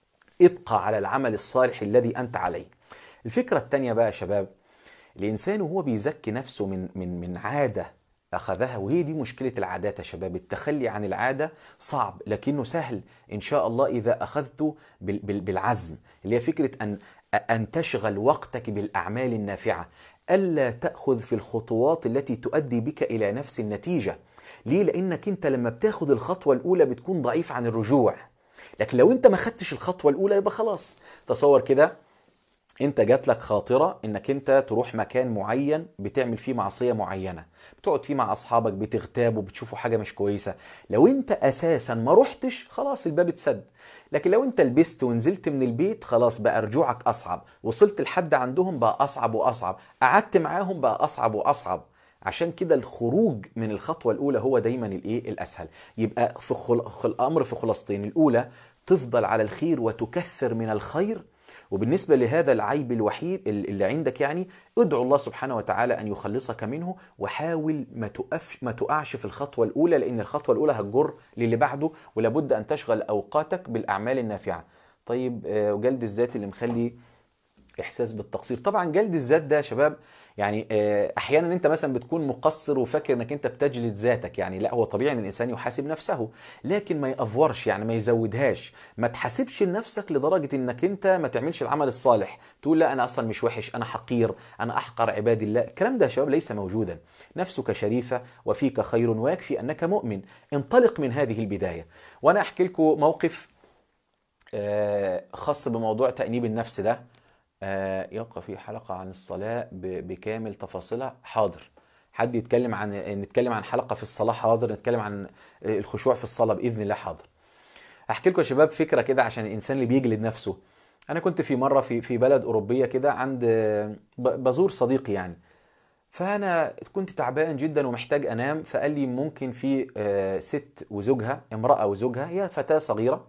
ابقى على العمل الصالح الذي انت عليه. الفكرة الثانية بقى يا شباب، الإنسان وهو بيزكي نفسه من عادة أخذها، وهي دي مشكلة العادات يا شباب. التخلي عن العادة صعب لكنه سهل إن شاء الله إذا أخذته بالعزم، اللي هي فكرة أن تشغل وقتك بالأعمال النافعة، ألا تأخذ في الخطوات التي تؤدي بك إلى نفس النتيجة. ليه؟ لأنك أنت لما بتاخد الخطوة الأولى بتكون ضعيف عن الرجوع، لكن لو أنت ما خدتش الخطوة الأولى يبقى خلاص. تصور كده، انت جات لك خاطرة انك انت تروح مكان معين بتعمل فيه معصية معينة، بتقعد فيه مع اصحابك، بتغتاب وبتشوفوا حاجة مش كويسة. لو انت اساسا ما رحتش، خلاص الباب اتسد. لكن لو انت لبست ونزلت من البيت، خلاص بقى رجوعك اصعب. وصلت لحد عندهم بقى اصعب واصعب، قعدت معاهم بقى اصعب واصعب. عشان كده الخروج من الخطوة الأولى هو دايما الأسهل. يبقى الأمر في خلاصتين. الأولى، تفضل على الخير وتكثر من الخير. وبالنسبة لهذا العيب الوحيد اللي عندك، يعني ادعو الله سبحانه وتعالى أن يخلصك منه، وحاول ما تقعش في الخطوة الأولى، لأن الخطوة الأولى هتجر للي بعده، ولابد أن تشغل أوقاتك بالأعمال النافعة. طيب، وجلد الذات اللي مخلي احساس بالتقصير. طبعا جلد الذات ده يا شباب، يعني احيانا انت مثلا بتكون مقصر وفاكر انك انت بتجلد ذاتك. يعني لا، هو طبيعي ان الانسان يحاسب نفسه، لكن ما يأفورش، يعني ما يزودهاش. ما تحاسبش لنفسك لدرجة انك انت ما تعملش العمل الصالح، تقول لا انا اصلا مش وحش، انا حقير، انا احقر عباد الله. الكلام ده يا شباب ليس موجودا. نفسك شريفة وفيك خير ويكفي انك مؤمن. انطلق من هذه البداية. وانا احكي لكم موقف خاص بموضوع تأنيب النفس ده. يبقى في حلقة عن الصلاة بكامل تفاصيلها. حاضر. حد نتكلم عن حلقة في الصلاة. حاضر. نتكلم عن الخشوع في الصلاة بإذن الله. حاضر. احكي لكم يا شباب فكرة كده عشان الإنسان اللي بيجلد نفسه. أنا كنت في مرة في بلد أوروبية كده، عند بزور صديقي يعني. فانا كنت تعبان جدا ومحتاج انام، فقال لي ممكن في ست وزوجها، امرأة وزوجها، هي فتاة صغيرة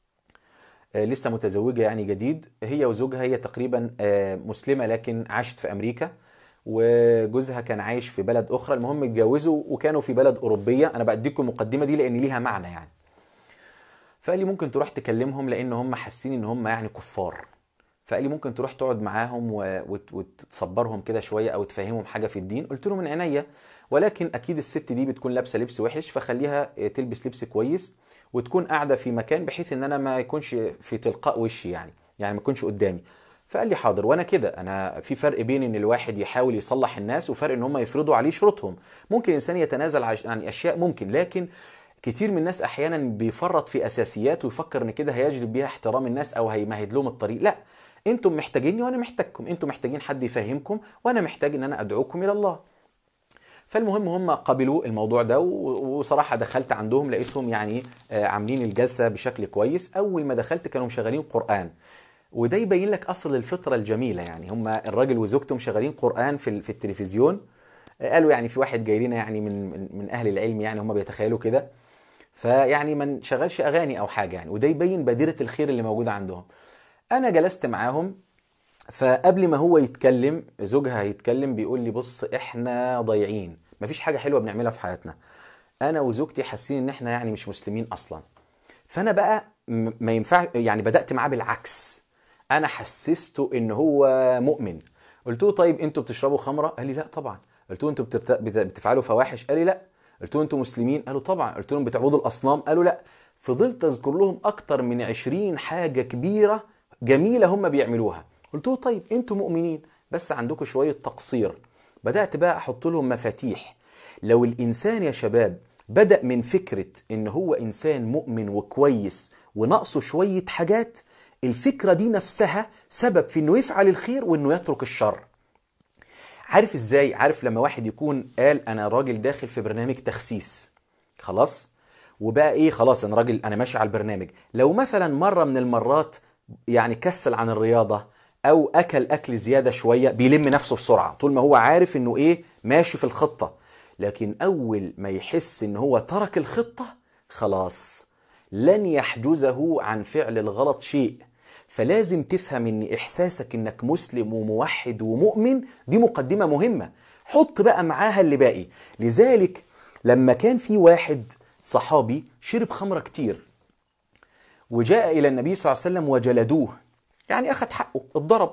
لسه متزوجة يعني جديد، هي وزوجها، هي تقريبا مسلمة لكن عاشت في أمريكا، وجوزها كان عايش في بلد أخرى. المهم اتجوزوا وكانوا في بلد أوروبية. أنا بديكم المقدمة دي لأن ليها معنى يعني. فقال لي ممكن تروح تكلمهم لأن هم حاسين إن هم يعني كفار. فقال لي ممكن تروح تقعد معاهم وتصبرهم كده شوية أو تفهمهم حاجة في الدين. قلت له من عينيا، ولكن أكيد الست دي بتكون لابسة لبس وحش، فخليها تلبس لبس كويس وتكون قاعدة في مكان بحيث إن أنا ما يكونش في تلقاء وشي يعني ما يكونش قدامي. فقال لي حاضر. وانا كده، انا في فرق بين ان الواحد يحاول يصلح الناس وفرق ان هم يفرضوا عليه شروطهم. ممكن الانسان يتنازل عن اشياء ممكن، لكن كتير من الناس احيانا بيفرط في اساسيات ويفكر ان كده هيجلب بيها احترام الناس او هيمهد لهم الطريق. لا، انتم محتاجيني وانا محتاجكم، انتم محتاجين حد يفهمكم وانا محتاج ان انا ادعوكم الى الله. فالمهم هم قبلوا الموضوع ده، وصراحة دخلت عندهم لقيتهم يعني عاملين الجلسة بشكل كويس. اول ما دخلت كانوا مشغلين قرآن، وده يبين لك اصل الفطرة الجميلة. يعني هم الراجل وزوجته مشغلين قرآن في التلفزيون. قالوا يعني في واحد جاي لنا يعني من اهل العلم، يعني هم بيتخيلوا كده، فيعني ما نشغلش اغاني او حاجه يعني، وده يبين بادره الخير اللي موجوده عندهم. انا جلست معاهم، فقبل ما هو يتكلم زوجها هيتكلم بيقول لي بص احنا ضايعين، مفيش حاجه حلوه بنعملها في حياتنا، انا وزوجتي حاسين ان احنا يعني مش مسلمين اصلا. فانا بقى ما ينفع يعني، بدات معاه بالعكس، انا حسسته ان هو مؤمن. قلت له طيب انتوا بتشربوا خمره؟ قال لي لا طبعا. قلت له انتوا بتفعلوا فواحش؟ قال لي لا. قلت له انتوا مسلمين؟ قالوا طبعا. قلت لهم بتعبدوا الاصنام؟ قالوا لا. فضلت اذكر لهم اكتر من 20 حاجه كبيره جميله هم بيعملوها. قلت له طيب انتوا مؤمنين بس عندكم شويه تقصير. بدات بقى احط لهم مفاتيح. لو الانسان يا شباب بدأ من فكرة ان هو انسان مؤمن وكويس وناقصه شوية حاجات، الفكرة دي نفسها سبب في انه يفعل الخير وانه يترك الشر. عارف ازاي؟ عارف لما واحد يكون قال انا راجل داخل في برنامج تخسيس، خلاص، وبقى ايه، خلاص انا راجل انا ماشي على البرنامج، لو مثلا مرة من المرات يعني كسل عن الرياضة او اكل زيادة شوية، بيلم نفسه بسرعة طول ما هو عارف انه ايه ماشي في الخطة. لكن اول ما يحس ان هو ترك الخطة، خلاص لن يحجزه عن فعل الغلط شيء. فلازم تفهم ان احساسك انك مسلم وموحد ومؤمن دي مقدمة مهمة، حط بقى معاها اللي باقي. لذلك لما كان في واحد صحابي شرب خمرة كتير وجاء الى النبي صلى الله عليه وسلم وجلدوه، يعني اخذ حقه، اتضرب.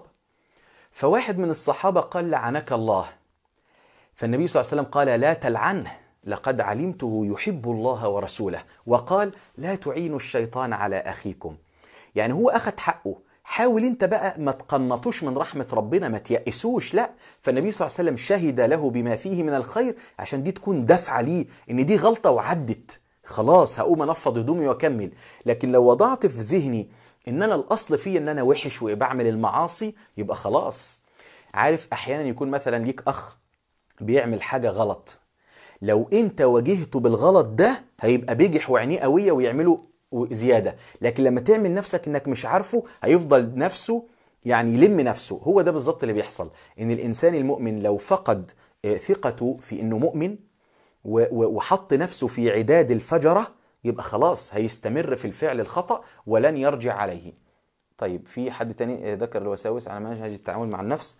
فواحد من الصحابة قال لعنك الله. فالنبي صلى الله عليه وسلم قال لا تلعنه، لقد علمته يحب الله ورسوله، وقال لا تعينوا الشيطان على أخيكم. يعني هو أخذ حقه، حاول انت بقى ما تقنطوش من رحمة ربنا، ما تيأسوش، لا. فالنبي صلى الله عليه وسلم شهد له بما فيه من الخير عشان دي تكون دفعة ليه ان دي غلطة وعدت، خلاص هقوم انفض هدومي واكمل. لكن لو وضعت في ذهني ان انا الاصل فيه ان انا وحش وبعمل المعاصي، يبقى خلاص. عارف احيانا يكون مثلا ليك اخ بيعمل حاجة غلط، لو انت واجهته بالغلط ده هيبقى بيجح وعينيه قوية ويعمله زيادة. لكن لما تعمل نفسك انك مش عارفه هيفضل نفسه يعني يلم نفسه. هو ده بالظبط اللي بيحصل، ان الانسان المؤمن لو فقد ثقته في انه مؤمن وحط نفسه في عداد الفجرة، يبقى خلاص هيستمر في الفعل الخطأ ولن يرجع عليه. طيب في حد تاني ذكر الوساوس على منهج التعامل مع النفس.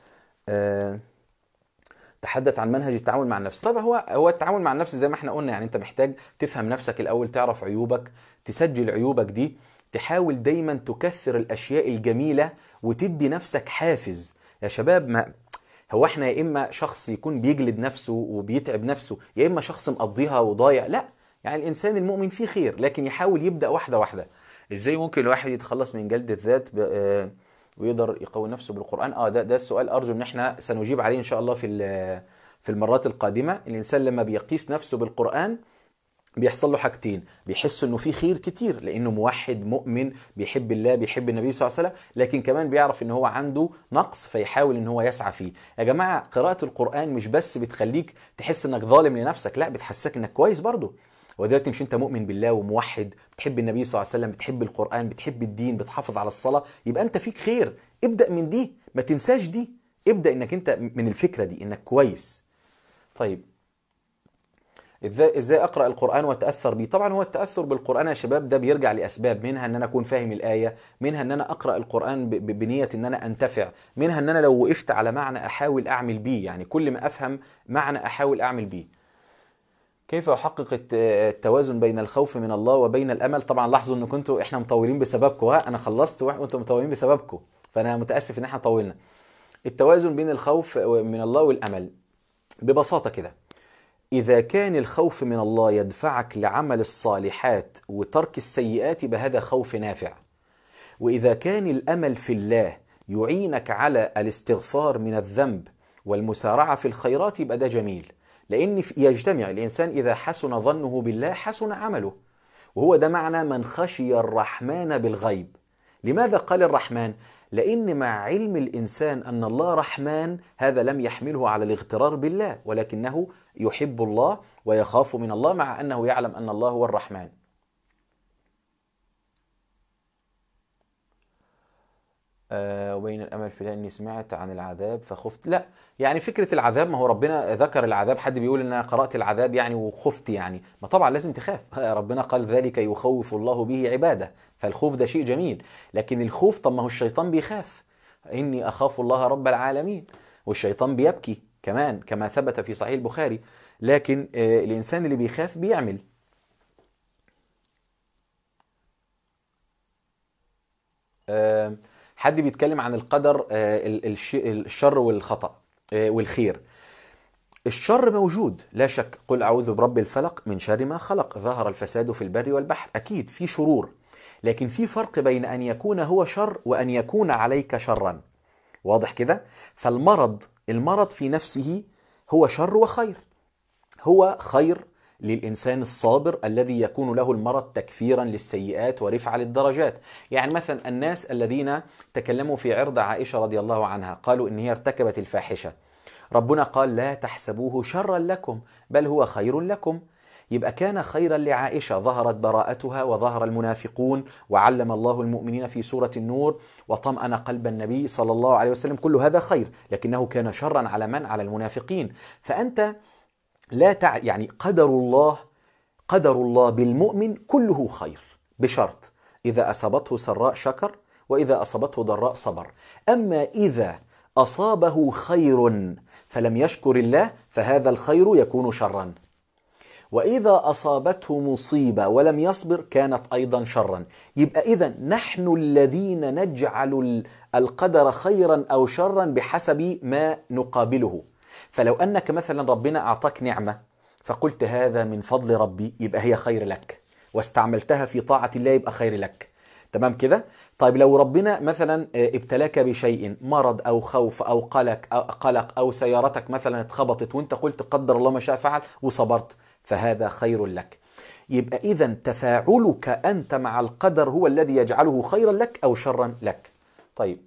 تحدث عن منهج التعامل مع النفس. طيب هو التعامل مع النفس زي ما احنا قلنا، يعني انت محتاج تفهم نفسك الاول، تعرف عيوبك، تسجل عيوبك دي، تحاول دايما تكثر الاشياء الجميلة وتدي نفسك حافز. يا شباب، ما هو احنا يا اما شخص يكون بيجلد نفسه وبيتعب نفسه، يا اما شخص مقضيها وضايع. لا، يعني الانسان المؤمن فيه خير لكن يحاول يبدأ واحدة واحدة. ازاي ممكن الواحد يتخلص من جلد الذات ويقدر يقوي نفسه بالقرآن؟ ده السؤال ارجو ان احنا سنجيب عليه ان شاء الله في المرات القادمة. الانسان لما بيقيس نفسه بالقرآن بيحصل له حاجتين، بيحس انه في خير كتير لانه موحد مؤمن بيحب الله بيحب النبي صلى الله عليه وسلم، لكن كمان بيعرف ان هو عنده نقص فيحاول ان هو يسعى فيه. يا جماعة، قراءة القرآن مش بس بتخليك تحس انك ظالم لنفسك، لا، بتحسسك انك كويس برضه. ودلوقتي مش انت مؤمن بالله وموحد بتحب النبي صلى الله عليه وسلم، بتحب القرآن، بتحب الدين، بتحافظ على الصلاة، يبقى انت فيك خير. ابدأ من دي، ما تنساش دي، ابدأ انك انت من الفكرة دي انك كويس. طيب ازاي اقرا القران واتاثر بيه؟ طبعا هو التاثر بالقران يا شباب ده بيرجع لاسباب، منها ان انا اكون فاهم الايه، منها ان انا اقرا القران بنيه ان انا انتفع، منها ان انا لو وقفت على معنى احاول اعمل بيه، يعني كل ما افهم معنى احاول اعمل بيه. كيف احقق التوازن بين الخوف من الله وبين الامل؟ طبعا لاحظوا ان كنتوا احنا مطولين بسببكم، ها انا خلصت وانتم مطولين بسببكم، فانا متاسف ان احنا طولنا. التوازن بين الخوف من الله والامل ببساطه كده، إذا كان الخوف من الله يدفعك لعمل الصالحات وترك السيئات يبقى هذا خوف نافع، وإذا كان الأمل في الله يعينك على الاستغفار من الذنب والمسارعة في الخيرات يبقى ده جميل، لأن يجتمع الإنسان إذا حسن ظنه بالله حسن عمله، وهو ده معنى من خشي الرحمن بالغيب. لماذا قال الرحمن؟ لأن مع علم الإنسان أن الله رحمن هذا لم يحمله على الاغترار بالله، ولكنه يحب الله ويخاف من الله مع أنه يعلم أن الله هو الرحمن. وبين الامل في الله اني سمعت عن العذاب فخفت. لا، يعني فكره العذاب، ما هو ربنا ذكر العذاب، حد بيقول ان انا قرات العذاب يعني وخفت، يعني ما طبعا لازم تخاف. ربنا قال ذلك يخوف الله به عباده، فالخوف ده شيء جميل، لكن الخوف طب ما هو الشيطان بيخاف، اني اخاف الله رب العالمين، والشيطان بيبكي كمان كما ثبت في صحيح البخاري، لكن الانسان اللي بيخاف بيعمل. حد بيتكلم عن القدر، الشر والخطأ والخير. الشر موجود لا شك، قل أعوذ برب الفلق من شر ما خلق، ظهر الفساد في البر والبحر، أكيد في شرور، لكن في فرق بين أن يكون هو شر وأن يكون عليك شرا، واضح كده؟ المرض في نفسه هو شر وخير، هو خير للإنسان الصابر الذي يكون له المرض تكفيرا للسيئات ورفعة للدرجات. يعني مثلا الناس الذين تكلموا في عرض عائشة رضي الله عنها، قالوا إن هي ارتكبت الفاحشة، ربنا قال لا تحسبوه شرا لكم بل هو خير لكم، يبقى كان خيرا لعائشة، ظهرت براءتها وظهر المنافقون وعلم الله المؤمنين في سورة النور وطمأن قلب النبي صلى الله عليه وسلم، كل هذا خير، لكنه كان شرا على من؟ على المنافقين. فأنت لا يعني قدر الله بالمؤمن كله خير، بشرط إذا أصابته سراء شكر وإذا أصابته ضراء صبر. أما إذا أصابه خير فلم يشكر الله فهذا الخير يكون شرا، وإذا أصابته مصيبة ولم يصبر كانت أيضا شرا. يبقى إذن نحن الذين نجعل القدر خيرا أو شرا بحسب ما نقابله. فلو أنك مثلا ربنا أعطاك نعمة فقلت هذا من فضل ربي يبقى هي خير لك، واستعملتها في طاعة الله يبقى خير لك، تمام كده؟ طيب لو ربنا مثلا ابتلاك بشيء، مرض أو خوف أو قلق أو سيارتك مثلا اتخبطت وانت قلت قدر الله ما شاء فعل وصبرت، فهذا خير لك. يبقى إذا تفاعلك أنت مع القدر هو الذي يجعله خيرا لك أو شرا لك. طيب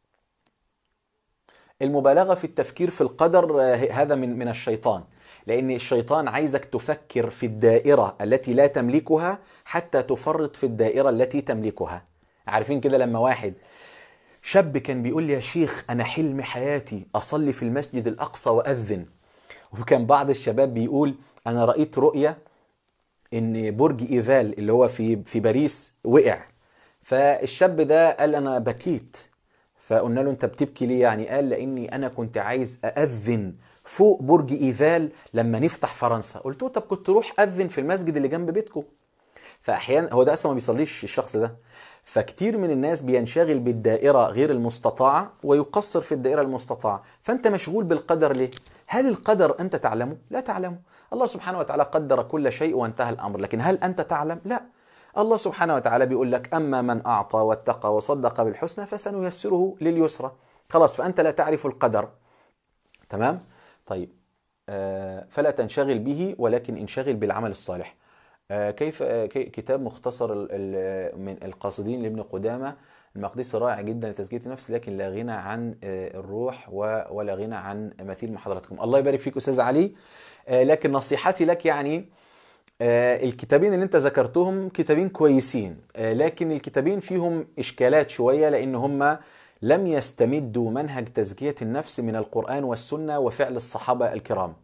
المبالغة في التفكير في القدر هذا من الشيطان، لأن الشيطان عايزك تفكر في الدائرة التي لا تملكها حتى تفرط في الدائرة التي تملكها. عارفين كده لما واحد شاب كان بيقول لي يا شيخ أنا حلم حياتي أصلي في المسجد الأقصى وأذن، وكان بعض الشباب بيقول أنا رأيت رؤية إن برج إيفال اللي هو في باريس وقع، فالشاب ده قال أنا بكيت، فقلنا له أنت بتبكي ليه يعني؟ قال لأني أنا كنت عايز أأذن فوق برج إيفال لما نفتح فرنسا. قلت له طب كنت تروح أذن في المسجد اللي جنب بيتكم. فأحيانا هو ده أصلا ما بيصليش الشخص ده، فكتير من الناس بينشغل بالدائرة غير المستطاعة ويقصر في الدائرة المستطاعة. فأنت مشغول بالقدر ليه؟ هل القدر أنت تعلمه؟ لا تعلمه. الله سبحانه وتعالى قدر كل شيء وانتهى الأمر، لكن هل أنت تعلم؟ لا. الله سبحانه وتعالى بيقول لك أما من أعطى واتقى وصدق بالحسنى فسنيسره لليسرى. خلاص، فأنت لا تعرف القدر، تمام؟ طيب فلا تنشغل به ولكن انشغل بالعمل الصالح. كيف كتاب مختصر من القاصدين لابن قدامة المقدسي رائع جدا لتزكية النفس، لكن لا غنى عن الروح ولا غنى عن مثيل محاضرتكم. الله يبارك فيك أستاذ علي. لكن نصيحتي لك يعني الكتابين اللي انت ذكرتهم كتابين كويسين، لكن الكتابين فيهم إشكالات شوية، لأن هم لم يستمدوا منهج تزكية النفس من القرآن والسنة وفعل الصحابة الكرام.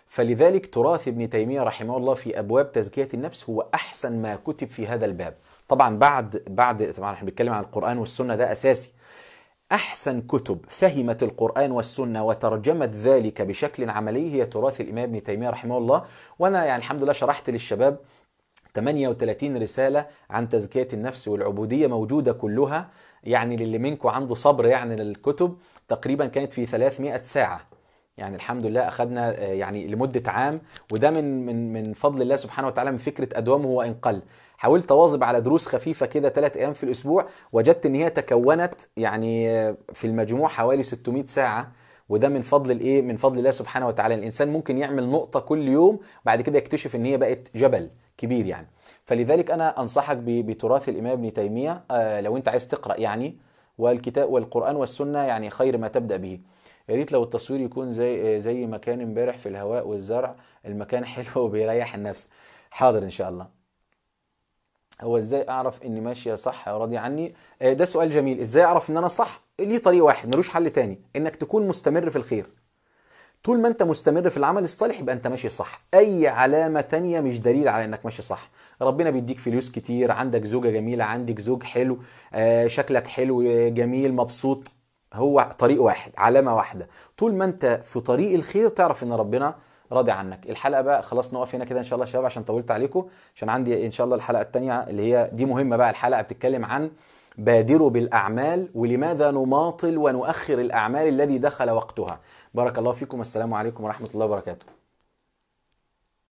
فلذلك تراث ابن تيمية رحمه الله في أبواب تزكية النفس هو أحسن ما كتب في هذا الباب. طبعا طبعا احنا بنتكلم عن القرآن والسنة، ده أساسي. أحسن كتب فهمت القرآن والسنة وترجمت ذلك بشكل عملي هي تراث الإمام ابن تيمية رحمه الله. وأنا يعني الحمد لله شرحت للشباب 38 رسالة عن تزكية النفس والعبودية، موجودة كلها. يعني للي منكم عنده صبر يعني للكتب، تقريبا كانت في 300 ساعة. يعني الحمد لله أخذنا يعني لمدة عام، وده من فضل الله سبحانه وتعالى، من فكرة أدومه وإن قل. حاولت أواظب على دروس خفيفة كده 3 أيام في الأسبوع، وجدت إن هي تكونت يعني في المجموع حوالي 600 ساعة. وده من فضل الايه، من فضل الله سبحانه وتعالى. الانسان ممكن يعمل نقطة كل يوم، بعد كده يكتشف ان هي بقت جبل كبير يعني. فلذلك انا انصحك بتراث الامام ابن تيمية لو انت عايز تقرأ يعني. والكتاب والقرآن والسنة يعني خير ما تبدأ به. يا ريت لو التصوير يكون زي ما كان امبارح في الهواء والزرع، المكان حلو وبيريح النفس. حاضر ان شاء الله. هو ازاي اعرف اني ماشيه صح راضي عني؟ ده سؤال جميل. ازاي اعرف ان انا صح؟ ليه طريق واحد ملوش حل تاني، انك تكون مستمر في الخير. طول ما انت مستمر في العمل الصالح يبقى انت ماشي صح. اي علامة تانية مش دليل على انك ماشي صح. ربنا بيديك فلوس كتير، عندك زوجة جميلة، عندك زوج حلو، شكلك حلو، جميل، مبسوط. هو طريق واحد، علامة واحدة. طول ما انت في طريق الخير تعرف ان ربنا راضي عنك. الحلقة بقى خلاص نقف هنا كده ان شاء الله يا شباب، عشان طولت عليكم. عشان عندي ان شاء الله الحلقة التانية اللي هي دي مهمة بقى. الحلقة بتتكلم عن بادروا بالأعمال، ولماذا نماطل ونؤخر الأعمال الذي دخل وقتها. بارك الله فيكم، السلام عليكم ورحمة الله وبركاته.